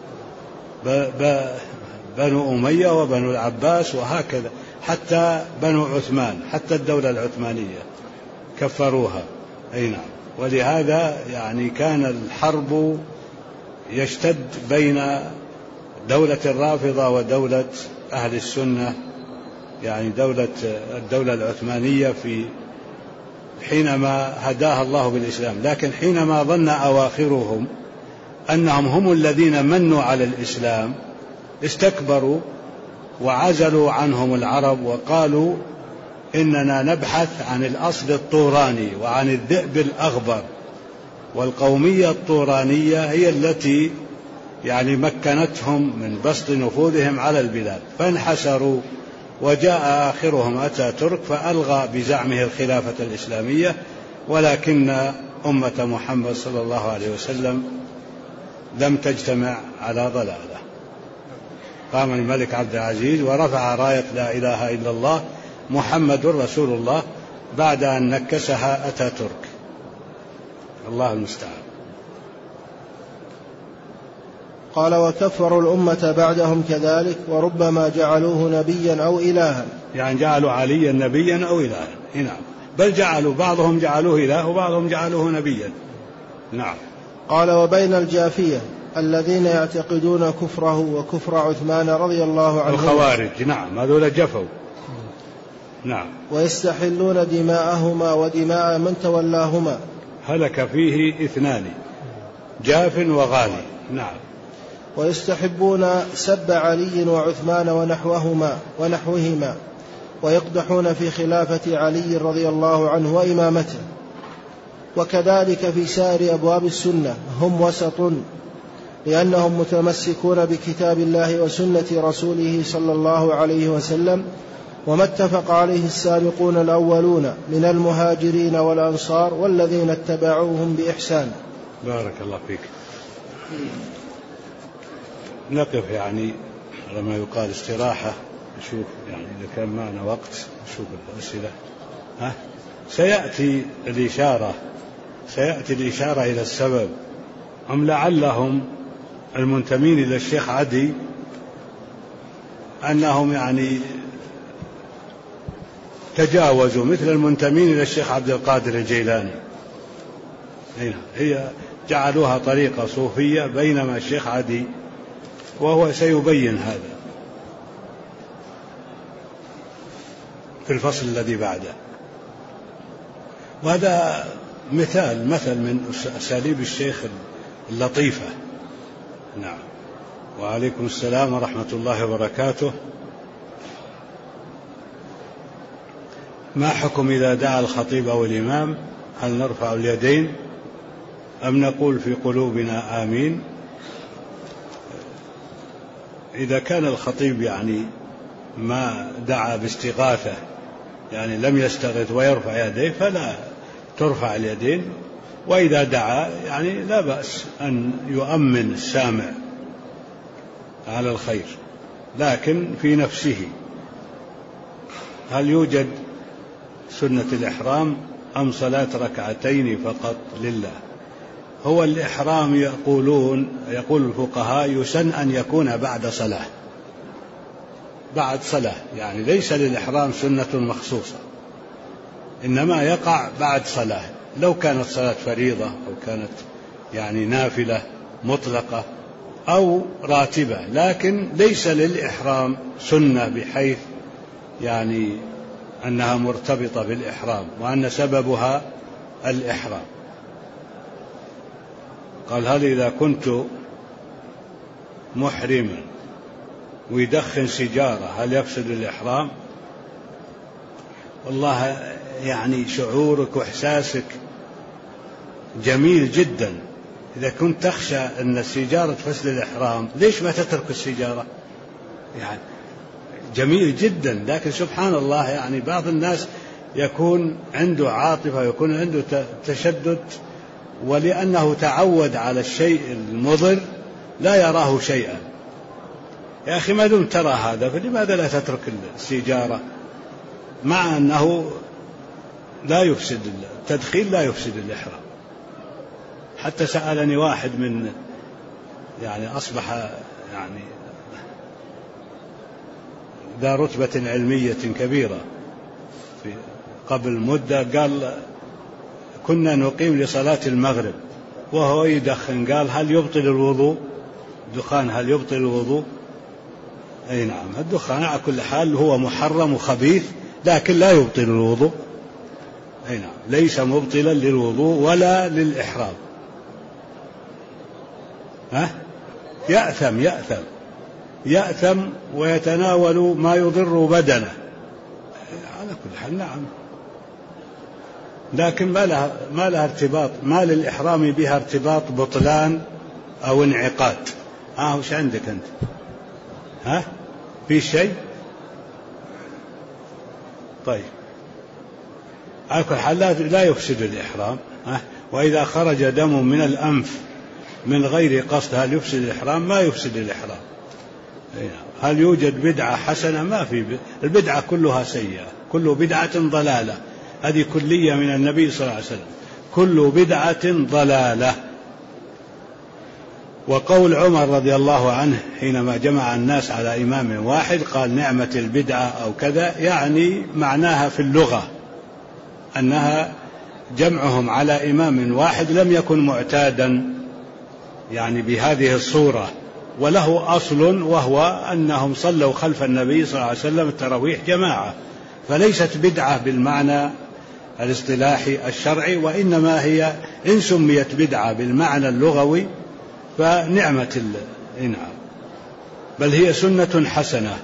بنو أمية وبنو العباس وهكذا، حتى بنو عثمان، حتى الدولة العثمانية كفروها. ولهذا يعني كان الحرب يشتد بين دولة الرافضة ودولة أهل السنة، يعني الدولة العثمانية حينما هداها الله بالإسلام، لكن حينما ظن أواخرهم أنهم هم الذين منوا على الإسلام استكبروا وعزلوا عنهم العرب وقالوا إننا نبحث عن الأصل الطوراني وعن الذئب الأغبر، والقومية الطورانية هي التي يعني مكنتهم من بسط نفوذهم على البلاد، فانحسروا. وجاء آخرهم أتاتورك فألغى بزعمه الخلافة الإسلامية، ولكن أمة محمد صلى الله عليه وسلم لم تجتمع على ضلالة. قام الملك عبد العزيز ورفع راية لا إله إلا الله محمد رسول الله بعد أن نكسها أتاتورك. الله المستعان. قال وكفروا الأمة بعدهم كذلك، وربما جعلوه نبيا أو إلها، يعني جعلوا عليا نبيا أو إلها. نعم. بل بعضهم جعلوه إله وبعضهم جعلوه نبيا. نعم. قال وبين الجافية الذين يعتقدون كفره وكفر عثمان رضي الله عنه، الخوارج. نعم هذول جفوا. نعم. ويستحلون دماءهما ودماء من تولاهما. هلك فيه اثنان، جاف وغالي. نعم. ويستحبون سب علي وعثمان ونحوهما، ويقدحون في خلافة علي رضي الله عنه وإمامته. وكذلك في سائر أبواب السنة هم وسط، لأنهم متمسكون بكتاب الله وسنة رسوله صلى الله عليه وسلم، وما اتفق عليه السابقون الأولون من المهاجرين والأنصار والذين اتبعوهم بإحسان. بارك الله فيك. نقف يعني لما يقال استراحة، نشوف يعني إذا كان معنا وقت نشوف الأسئلة. سيأتي الإشارة إلى السبب. هم لعلهم المنتمين إلى الشيخ عدي أنهم يعني تجاوزوا مثل المنتمين إلى الشيخ عبد القادر الجيلاني، هي جعلوها طريقة صوفية، بينما الشيخ عدي وهو سيبين هذا في الفصل الذي بعده. وهذا مثل من أساليب الشيخ اللطيفة. نعم. وعليكم السلام ورحمة الله وبركاته. ما حكم إذا دعا الخطيب أو الإمام؟ هل نرفع اليدين أم نقول في قلوبنا آمين؟ إذا كان الخطيب يعني ما دعا باستغاثة، يعني لم يستغث ويرفع يديه، فلا ترفع اليدين. وإذا دعا يعني لا بأس أن يؤمن السامع على الخير، لكن في نفسه. هل يوجد سنة الإحرام أم صلاة ركعتين فقط لله؟ هو الإحرام يقول الفقهاء يسن أن يكون بعد صلاة، يعني ليس للإحرام سنة مخصوصة، إنما يقع بعد صلاة. لو كانت صلاة فريضة أو كانت يعني نافلة مطلقة أو راتبة، لكن ليس للإحرام سنة بحيث يعني أنها مرتبطة بالإحرام وأن سببها الإحرام. قال: هل إذا كنت محرما ويدخن سيجارة هل يفسد الإحرام؟ والله يعني شعورك وإحساسك جميل جدا. إذا كنت تخشى أن السيجارة تفسد الإحرام ليش ما تترك السيجارة؟ يعني جميل جدا. لكن سبحان الله يعني بعض الناس يكون عنده عاطفة، يكون عنده تشدد، ولأنه تعود على الشيء المضر لا يراه شيئا. يا أخي ما دمت ترى هذا فلماذا لا تترك السيجارة، مع أنه لا يفسد التدخين لا يفسد الإحرام. حتى سألني واحد من يعني أصبح يعني ذا رتبة علمية كبيرة قبل مدة، قال: كنا نقيم لصلاة المغرب وهو يدخن، قال: هل يبطل الوضوء؟ الدخان هل يبطل الوضوء؟ أي نعم، الدخان على كل حال هو محرم وخبيث لكن لا يبطل الوضوء. أي نعم، ليس مبطلا للوضوء ولا للإحرام. يأثم ويتناول ما يضر بدنه على كل حال. نعم، لكن ما لها ارتباط، ما للإحرام بها ارتباط بطلان أو انعقاد. وش عندك أنت؟ في شيء؟ طيب، على كل حال لا يفسد الإحرام. وإذا خرج دم من الأنف من غير قصد هل يفسد الإحرام؟ ما يفسد الإحرام. هل يوجد بدعة حسنة؟ ما في. البدعة كلها سيئة، كل بدعة ضلالة. هذه كلية من النبي صلى الله عليه وسلم: كل بدعة ضلالة. وقول عمر رضي الله عنه حينما جمع الناس على إمام واحد قال: نعمة البدعة أو كذا، يعني معناها في اللغة أنها جمعهم على إمام واحد لم يكن معتادا يعني بهذه الصورة، وله أصل وهو أنهم صلوا خلف النبي صلى الله عليه وسلم التراويح جماعة، فليست بدعة بالمعنى الاصطلاحي الشرعي، وإنما هي إن سميت بدعة بالمعنى اللغوي فنعمة الإنعام، بل هي سنة حسنة.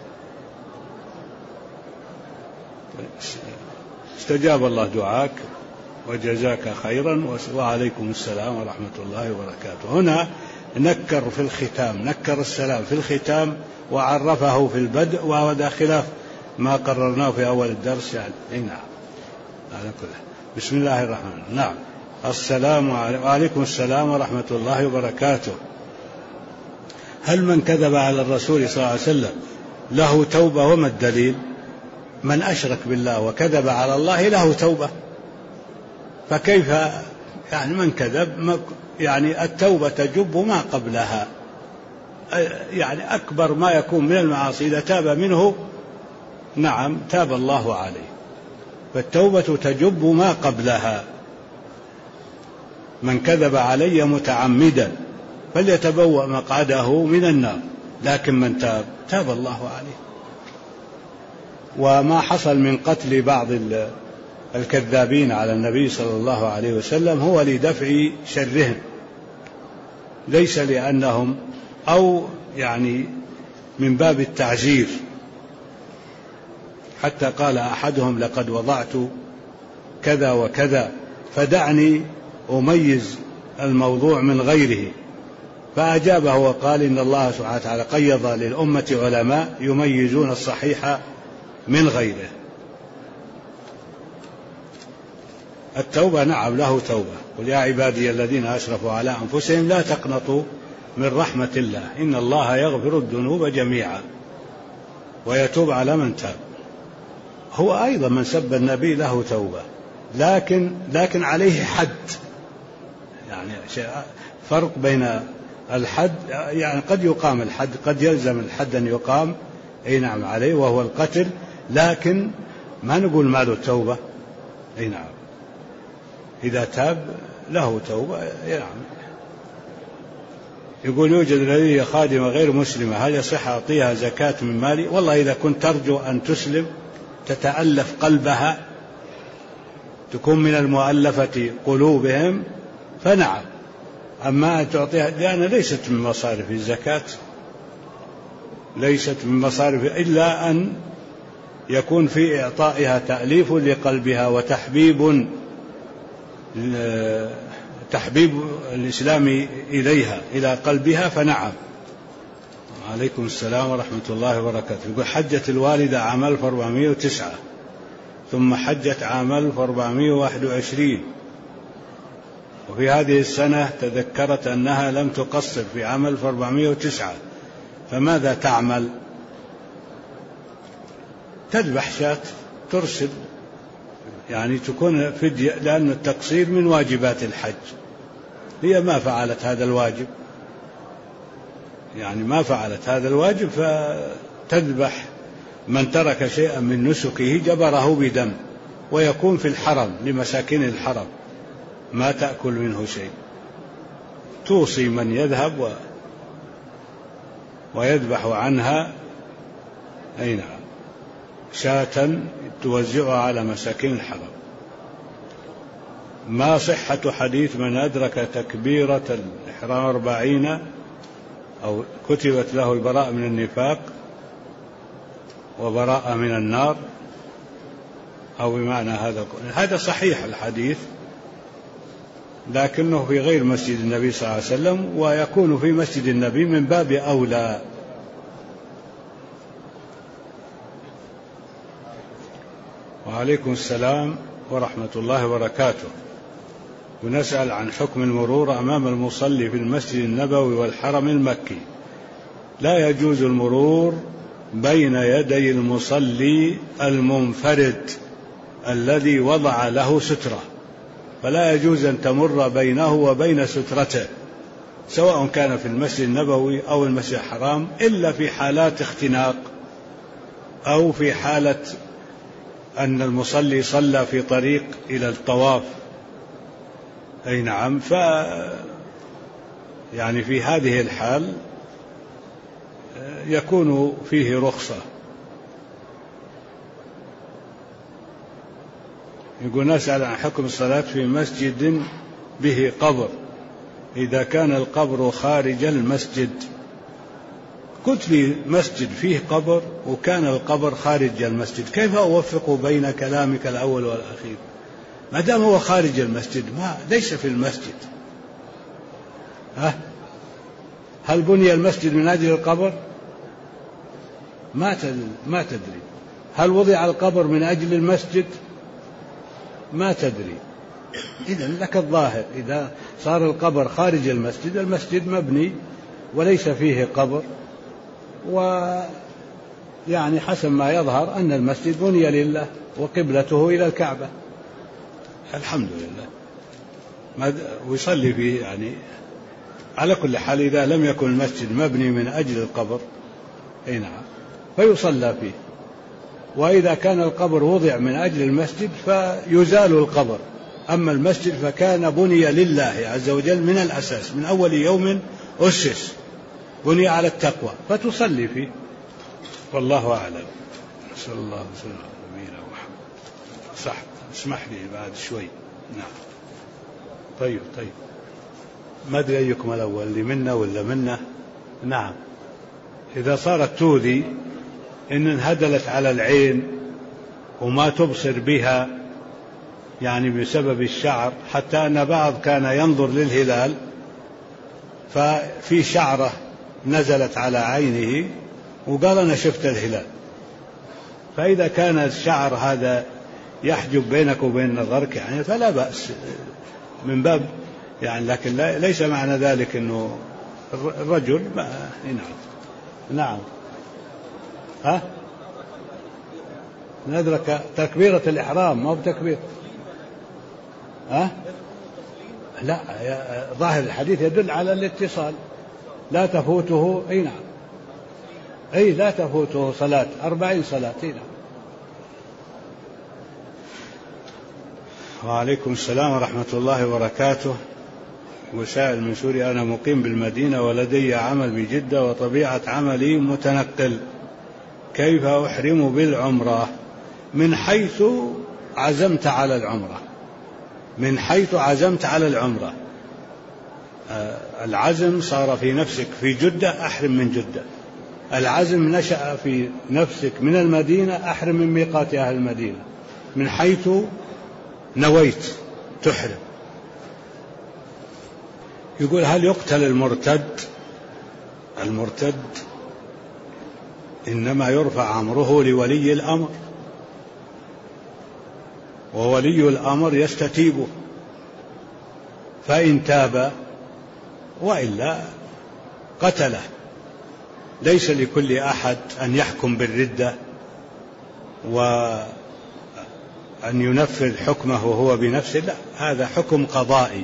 استجاب الله دعاك وجزاك خيرا، وعليكم السلام ورحمة الله وبركاته. هنا نكر في الختام، نكر السلام في الختام وعرفه في البدء، وهذا خلاف ما قررناه في أول الدرس يعني. نعم، على كله. بسم الله الرحمن الرحيم. نعم، وعليكم السلام ورحمة الله وبركاته. هل من كذب على الرسول صلى الله عليه وسلم له توبة؟ وما الدليل؟ من أشرك بالله وكذب على الله له توبة، فكيف يعني من كذب؟ يعني التوبة تجب ما قبلها، يعني أكبر ما يكون من المعاصي إذا تاب منه نعم تاب الله عليه، فالتوبة تجب ما قبلها. من كذب علي متعمدا فليتبوأ مقعده من النار، لكن من تاب الله عليه. وما حصل من قتل بعض الكذابين على النبي صلى الله عليه وسلم هو لدفع شرهم، ليس لأنهم أو يعني من باب التعزير. حتى قال أحدهم: لقد وضعت كذا وكذا فدعني أميز الموضوع من غيره، فأجابه وقال: إن الله سبحانه وتعالى قيض للأمة علماء يميزون الصحيح من غيره. التوبة نعم له توبة. قل يا عبادي الذين أسرفوا على أنفسهم لا تقنطوا من رحمة الله إن الله يغفر الذنوب جميعا ويتوب على من تاب. هو أيضا من سب النبي له توبة، لكن عليه حد، يعني فرق بين الحد، يعني قد يقام الحد، قد يلزم الحد أن يقام أي نعم عليه وهو القتل، لكن ما نقول ما له توبة. أي نعم، إذا تاب له توبة. نعم، يقول يوجد لدي خادمة غير مسلمة، هل يصح أعطيها زكاة من مالي؟ والله إذا كنت ترجو أن تسلم تتألف قلبها، تكون من المؤلفة قلوبهم، فنعم. أما أن تعطيها، لأن ليست من مصارف الزكاة، ليست من مصارف، إلا أن يكون في إعطائها تأليف لقلبها وتحبيب الإسلام إليها إلى قلبها، فنعم. عليكم السلام ورحمة الله وبركاته. يقول حجت الوالدة عام 1409 ثم حجت عام 1421، وفي هذه السنة تذكرت أنها لم تقصر في عام 1409، فماذا تعمل؟ تذبح شاة ترسل، يعني تكون فدية، لأن التقصير من واجبات الحج، هي ما فعلت هذا الواجب، يعني ما فعلت هذا الواجب، فتذبح. من ترك شيئا من نسكه جبره بدم، ويكون في الحرم لمساكين الحرم، ما تأكل منه شيء. توصي من يذهب ويذبح عنها، أي نعم، شاة توزعها على مساكين الحرم. ما صحة حديث من أدرك تكبيرة الإحرام 40 أو كتبت له البراء من النفاق وبراءة من النار، أو بمعنى هذا صحيح الحديث، لكنه في غير مسجد النبي صلى الله عليه وسلم، ويكون في مسجد النبي من باب أولى. وعليكم السلام ورحمة الله وبركاته. ونسأل عن حكم المرور أمام المصلي في المسجد النبوي والحرم المكي. لا يجوز المرور بين يدي المصلي المنفرد الذي وضع له سترة، فلا يجوز أن تمر بينه وبين سترته، سواء كان في المسجد النبوي أو المسجد الحرام، إلا في حالات اختناق، أو في حالة أن المصلي صلى في طريق إلى الطواف، أي نعم، يعني في هذه الحال يكون فيه رخصة. يقول نسأل عن حكم الصلاة في مسجد به قبر إذا كان القبر خارج المسجد. قلت لي مسجد فيه قبر وكان القبر خارج المسجد، كيف أوفق بين كلامك الأول والأخير؟ ما دام هو خارج المسجد، ما ليس في المسجد. هل بني المسجد من أجل القبر؟ ما تدري. هل وضع القبر من أجل المسجد؟ ما تدري. إذن لك الظاهر، إذا صار القبر خارج المسجد، المسجد مبني وليس فيه قبر، ويعني حسب ما يظهر أن المسجد بني لله وقبلته إلى الكعبة، الحمد لله، ويصلي فيه. يعني على كل حال إذا لم يكن المسجد مبني من أجل القبر، أي نعم، فيصلى فيه. وإذا كان القبر وضع من أجل المسجد فيزال القبر، أما المسجد فكان بني لله عز وجل من الأساس، من أول يوم أسس، بني على التقوى، فتصلي فيه، والله أعلم. نسأل الله وسلم على نبينا محمد. صح، اسمح لي بعد شوي. نعم، طيب ما أدري أيكم الأول، اللي منا ولا منا. نعم، إذا صارت تؤذي، إن انهدلت على العين وما تبصر بها، يعني بسبب الشعر، حتى أن بعض كان ينظر للهلال ففي شعرة نزلت على عينه وقال أنا شفت الهلال. فإذا كان الشعر هذا يحجب بينك وبين نظرك، يعني فلا بأس من باب، يعني، لكن ليس معنى ذلك أنه الرجل نعم ندرك تكبيرة الإحرام، ما بتكبير. لا، ظاهر الحديث يدل على الاتصال، لا تفوته، أي نعم، أي لا تفوته صلاة 40 صلاة. نعم. وعليكم السلام ورحمة الله وبركاته. وسائل من سوريا: أنا مقيم بالمدينة ولدي عمل بجدة وطبيعة عملي متنقل، كيف أحرم بالعمرة؟ من حيث عزمت على العمرة، من حيث عزمت على العمرة. العزم صار في نفسك في جدة، أحرم من جدة. العزم نشأ في نفسك من المدينة، أحرم من ميقات أهل المدينة، من حيث نويت تحرم. يقول: هل يقتل المرتد؟ المرتد إنما يرفع أمره لولي الأمر، وولي الأمر يستتيبه، فإن تاب وإلا قتله. ليس لكل أحد أن يحكم بالردة وأن ينفذ حكمه هو بنفسه، لا، هذا حكم قضائي.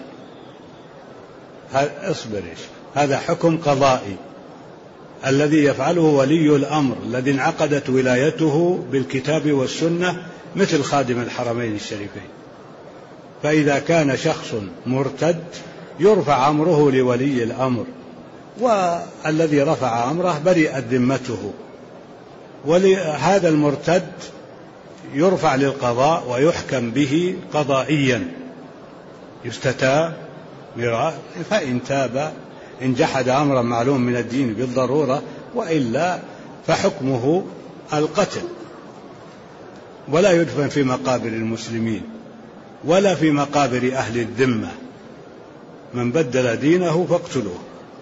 اصبر، هذا حكم قضائي الذي يفعله ولي الأمر الذي انعقدت ولايته بالكتاب والسنة، مثل خادم الحرمين الشريفين. فإذا كان شخص مرتد يرفع أمره لولي الأمر، والذي رفع أمره برئت ذمته، ولهذا المرتد يرفع للقضاء ويحكم به قضائيا، يستتاب مرأة، فإن تاب إن جحد أمرا معلوم من الدين بالضرورة، وإلا فحكمه القتل، ولا يدفن في مقابر المسلمين ولا في مقابر أهل الذمة. من بدل دينه فاقتلوه.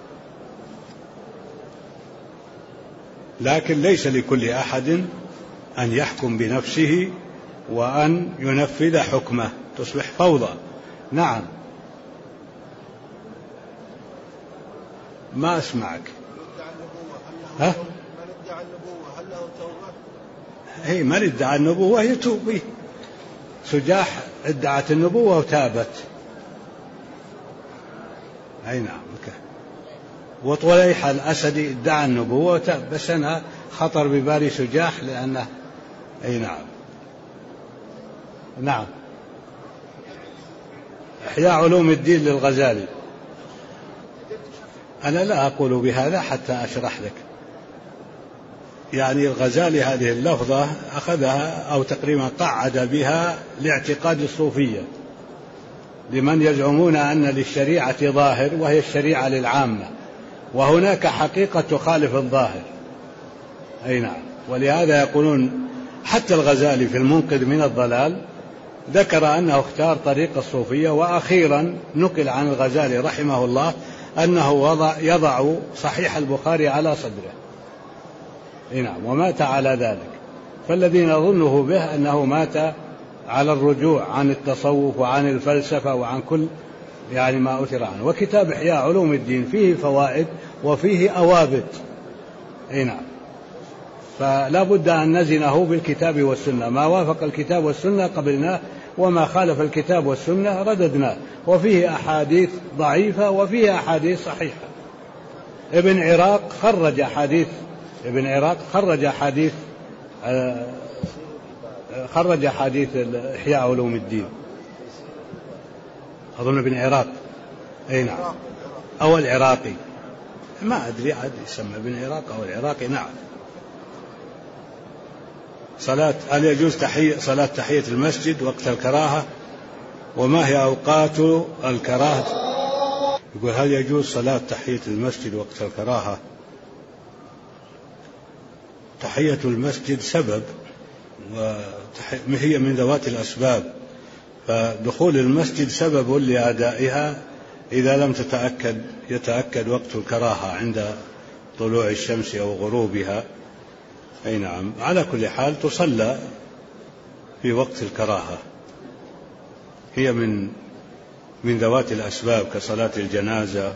لكن ليس لكل أحد أن يحكم بنفسه وأن ينفذ حكمه، تصبح فوضى. نعم، ما أسمعك. ها؟ هي من ادعى النبوة يتوب. سجاح ادعت النبوة وتابت. أي نعم. وطليح الأسدي ادعى النبوة وتاب، بس أنا خطر ببالي سجاح لأنه. أي نعم. نعم. إحياء علوم الدين للغزالي. أنا لا أقول بهذا حتى أشرح لك. يعني الغزالي هذه اللفظة أخذها أو تقريبا قعد بها لاعتقاد الصوفية، لمن يزعمون أن للشريعة ظاهر وهي الشريعة للعامة، وهناك حقيقة تخالف الظاهر. أي نعم. ولهذا يقولون حتى الغزالي في المنقذ من الضلال ذكر أنه اختار طريق الصوفية، وأخيرا نقل عن الغزالي رحمه الله أنه يضع صحيح البخاري على صدره. نعم. ومات على ذلك. فالذي نظنه به أنه مات على الرجوع عن التصوف وعن الفلسفة وعن كل ما أثر عنه. وكتاب إحياء علوم الدين فيه فوائد وفيه أوابد. نعم. فلا بد أن نزنه بالكتاب والسنة، ما وافق الكتاب والسنة قبلناه، وما خالف الكتاب والسنة رددناه. وفيه أحاديث ضعيفة وفيه أحاديث صحيحة. ابن عراق خرج حديث إحياء علوم الدين، أظن ابن عراق. أي نعم. أو العراقي، ما أدري عاد يسمى ابن عراق أو العراقي. نعم. هل يجوز صلاة تحية المسجد وقت الكراهة؟ وما هي أوقات الكراهة؟ يقول: هل يجوز صلاة تحية المسجد وقت الكراهة؟ تحية المسجد سبب، وهي من ذوات الأسباب، فدخول المسجد سبب لأدائها إذا لم يتأكد وقت الكراهة عند طلوع الشمس أو غروبها. أي نعم. على كل حال تصلى في وقت الكراهة، هي من ذوات الأسباب كصلاة الجنازة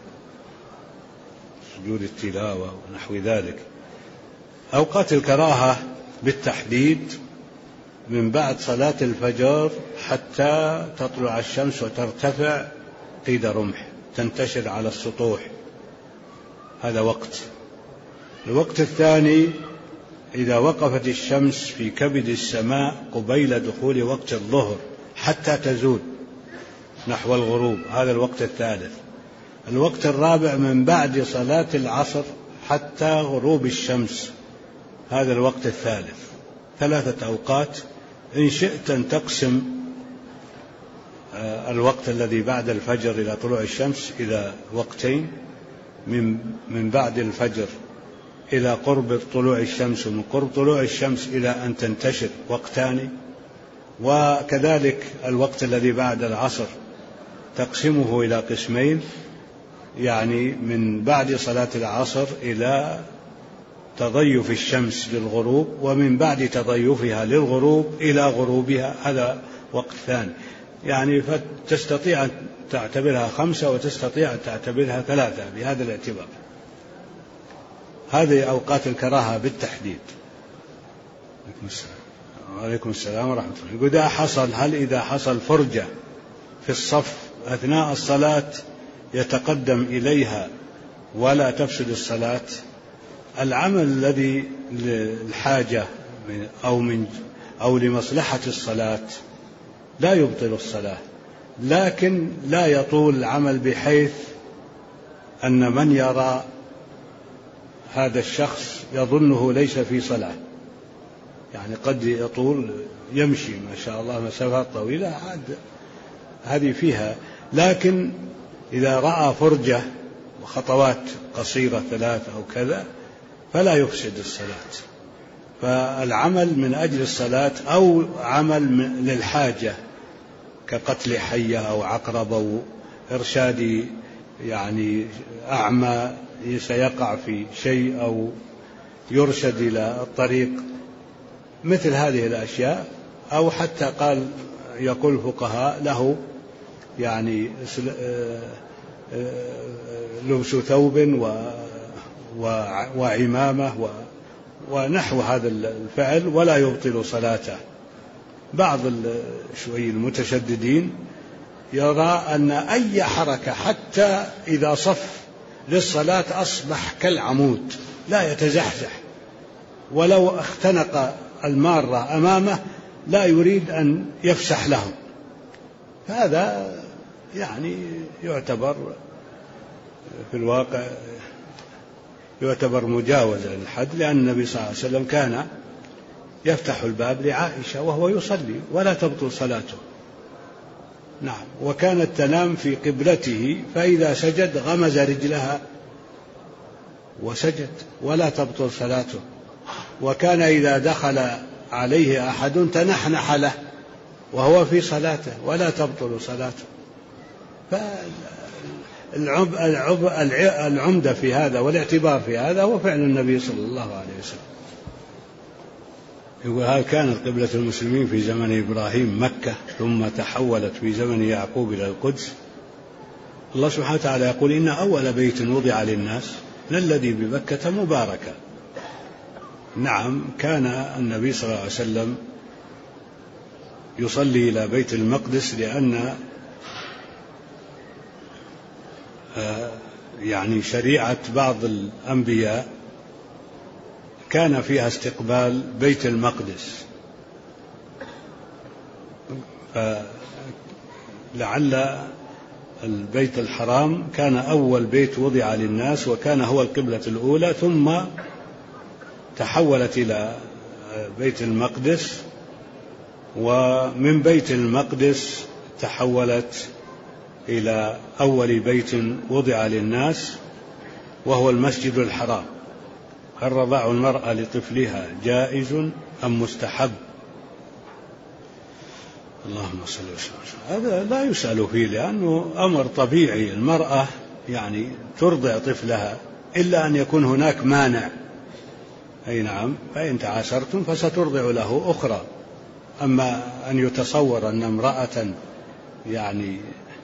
وسجود التلاوة ونحو ذلك. أوقات الكراهة بالتحديد من بعد صلاة الفجر حتى تطلع الشمس وترتفع قيد رمح، تنتشر على السطوح، هذا وقت. الوقت الثاني إذا وقفت الشمس في كبد السماء قبيل دخول وقت الظهر حتى تزول نحو الغروب، هذا الوقت الثالث. الوقت الرابع من بعد صلاة العصر حتى غروب الشمس، هذا الوقت الثالث. 3 أوقات. إن شئت أن تقسم الوقت الذي بعد الفجر إلى طلوع الشمس إلى وقتين، من بعد الفجر إلى قرب طلوع الشمس، ومن قرب طلوع الشمس إلى أن تنتشر وقتان. وكذلك الوقت الذي بعد العصر تقسمه إلى قسمين، يعني من بعد صلاة العصر إلى تضيف الشمس للغروب، ومن بعد تضيفها للغروب إلى غروبها، هذا وقت ثاني. يعني فتستطيع أن تعتبرها 5 وتستطيع أن تعتبرها 3 بهذا الاعتبار. هذه أوقات الكراهة بالتحديد. وعليكم السلام ورحمة الله. هل إذا حصل فرجة في الصف أثناء الصلاة يتقدم إليها ولا تفسد الصلاة؟ العمل الذي للحاجة أو لمصلحة الصلاة لا يبطل الصلاة، لكن لا يطول العمل بحيث أن من يرى هذا الشخص يظنه ليس في صلاة. يعني قد يطول، يمشي ما شاء الله مسافات طويلة، هذه فيها. لكن إذا رأى فرجة وخطوات قصيرة 3 أو كذا فلا يفسد الصلاة. فالعمل من أجل الصلاة أو عمل للحاجة كقتل حية أو عقرب أو إرشاد يعني أعمى سيقع في شيء أو يرشد إلى الطريق، مثل هذه الأشياء. أو حتى يقول الفقهاء له يعني لبس ثوب وعمامة ونحو هذا الفعل ولا يبطل صلاته. بعض شوي المتشددين يرى أن أي حركة حتى إذا صف للصلاة أصبح كالعمود لا يتزحزح، ولو اختنق المارة أمامه لا يريد أن يفسح له. هذا يعني يعتبر في الواقع يعتبر مجاوزة للحد، لأن النبي صلى الله عليه وسلم كان يفتح الباب لعائشة وهو يصلي ولا تبطل صلاته. نعم. وكانت تنام في قبلته، فإذا سجد غمز رجلها وسجد ولا تبطل صلاته. وكان إذا دخل عليه أحد تنحنح له وهو في صلاته ولا تبطل صلاته. العمدة في هذا والاعتبار في هذا هو فعل النبي صلى الله عليه وسلم. يقول هل كانت قبلة المسلمين في زمن إبراهيم مكة ثم تحولت في زمن يعقوب إلى القدس؟ الله سبحانه وتعالى يقول إن أول بيت وضع للناس للذي بمكة مباركا. نعم، كان النبي صلى الله عليه وسلم يصلي إلى بيت المقدس لأن يعني شريعة بعض الأنبياء كان فيها استقبال بيت المقدس، فلعل البيت الحرام كان أول بيت وضع للناس وكان هو القبلة الأولى، ثم تحولت إلى بيت المقدس، ومن بيت المقدس تحولت إلى أول بيت وضع للناس وهو المسجد الحرام. هل رضاع المرأة لطفلها جائز أم مستحب؟ اللهم صل وسلم. هذا لا يسأل فيه لأنه أمر طبيعي، المرأة يعني ترضع طفلها إلا أن يكون هناك مانع. أي نعم، فإن تعاسرتم فسترضع له أخرى. أما أن يتصور أن امرأة يعني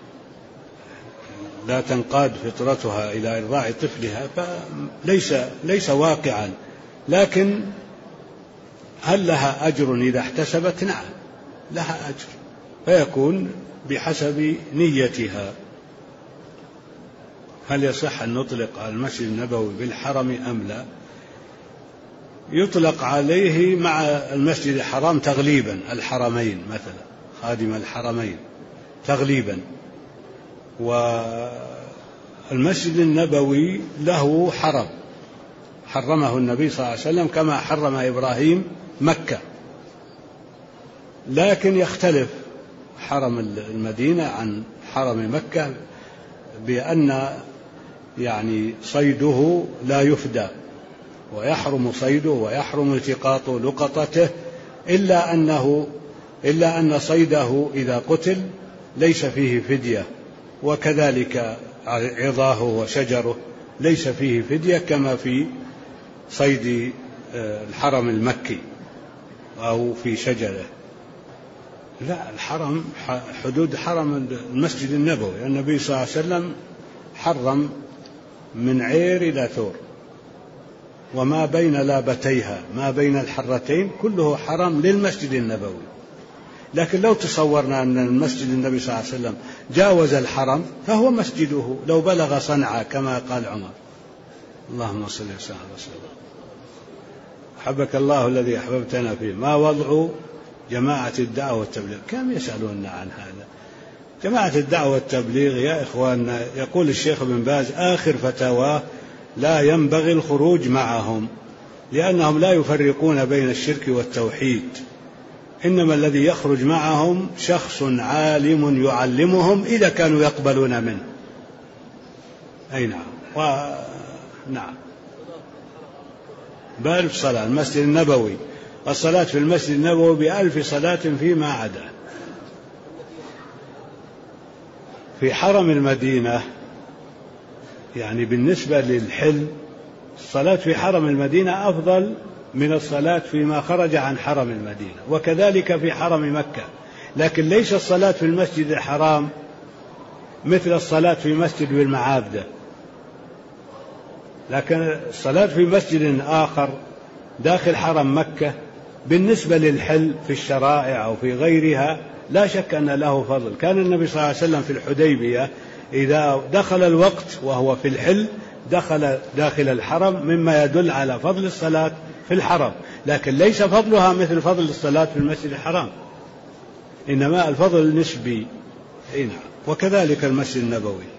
لا تنقاد فطرتها إلى إرضاع طفلها فليس واقعا. لكن هل لها أجر إذا احتسبت؟ نعم لها أجر، فيكون بحسب نيتها. هل يصح أن نطلق على المسجد النبوي بالحرم أم لا؟ يطلق عليه مع المسجد الحرام تغليبا، الحرمين مثلا، خادم الحرمين تغليبا. المسجد النبوي له حرم حرمه النبي صلى الله عليه وسلم كما حرم إبراهيم مكة، لكن يختلف حرم المدينة عن حرم مكة بأن يعني صيده لا يفدى، ويحرم صيده ويحرم التقاط لقطته، إلا أن صيده إذا قتل ليس فيه فدية، وكذلك عظاه وشجره ليس فيه فدية كما في صيد الحرم المكي أو في شجره. لا، الحرم حدود حرم المسجد النبوي، النبي صلى الله عليه وسلم حرم من عير إلى ثور وما بين لابتيها ما بين الحرتين كله حرم للمسجد النبوي. لكن لو تصورنا أن المسجد النبي صلى الله عليه وسلم جاوز الحرم فهو مسجده لو بلغ صنعاء كما قال عمر. اللهم صل وسلم على رسول الله. أحبك الله الذي أحببتنا فيه. ما وضع جماعة الدعوة والتبليغ؟ كم يسألوننا عن هذا؟ جماعة الدعوة والتبليغ يا إخواننا، يقول الشيخ ابن باز آخر فتاواه: لا ينبغي الخروج معهم لأنهم لا يفرقون بين الشرك والتوحيد، إنما الذي يخرج معهم شخص عالم يعلمهم إذا كانوا يقبلون منه. أي نعم. نعم. بألف صلاة المسجد النبوي، الصلاة في المسجد النبوي ب1000 صلاة فيما عدا. في حرم المدينة يعني بالنسبة للحل الصلاة في حرم المدينة أفضل من الصلاة فيما خرج عن حرم المدينة، وكذلك في حرم مكة، لكن ليس الصلاة في المسجد الحرام مثل الصلاة في مسجد بالمعابدة، لكن الصلاة في مسجد آخر داخل حرم مكة بالنسبة للحل في الشرائع أو في غيرها لا شك أن له فضل. كان النبي صلى الله عليه وسلم في الحديبية إذا دخل الوقت وهو في الحل دخل داخل الحرم، مما يدل على فضل الصلاة في الحرم، لكن ليس فضلها مثل فضل الصلاة في المسجد الحرام، إنما الفضل نسبي. وكذلك المسجد النبوي.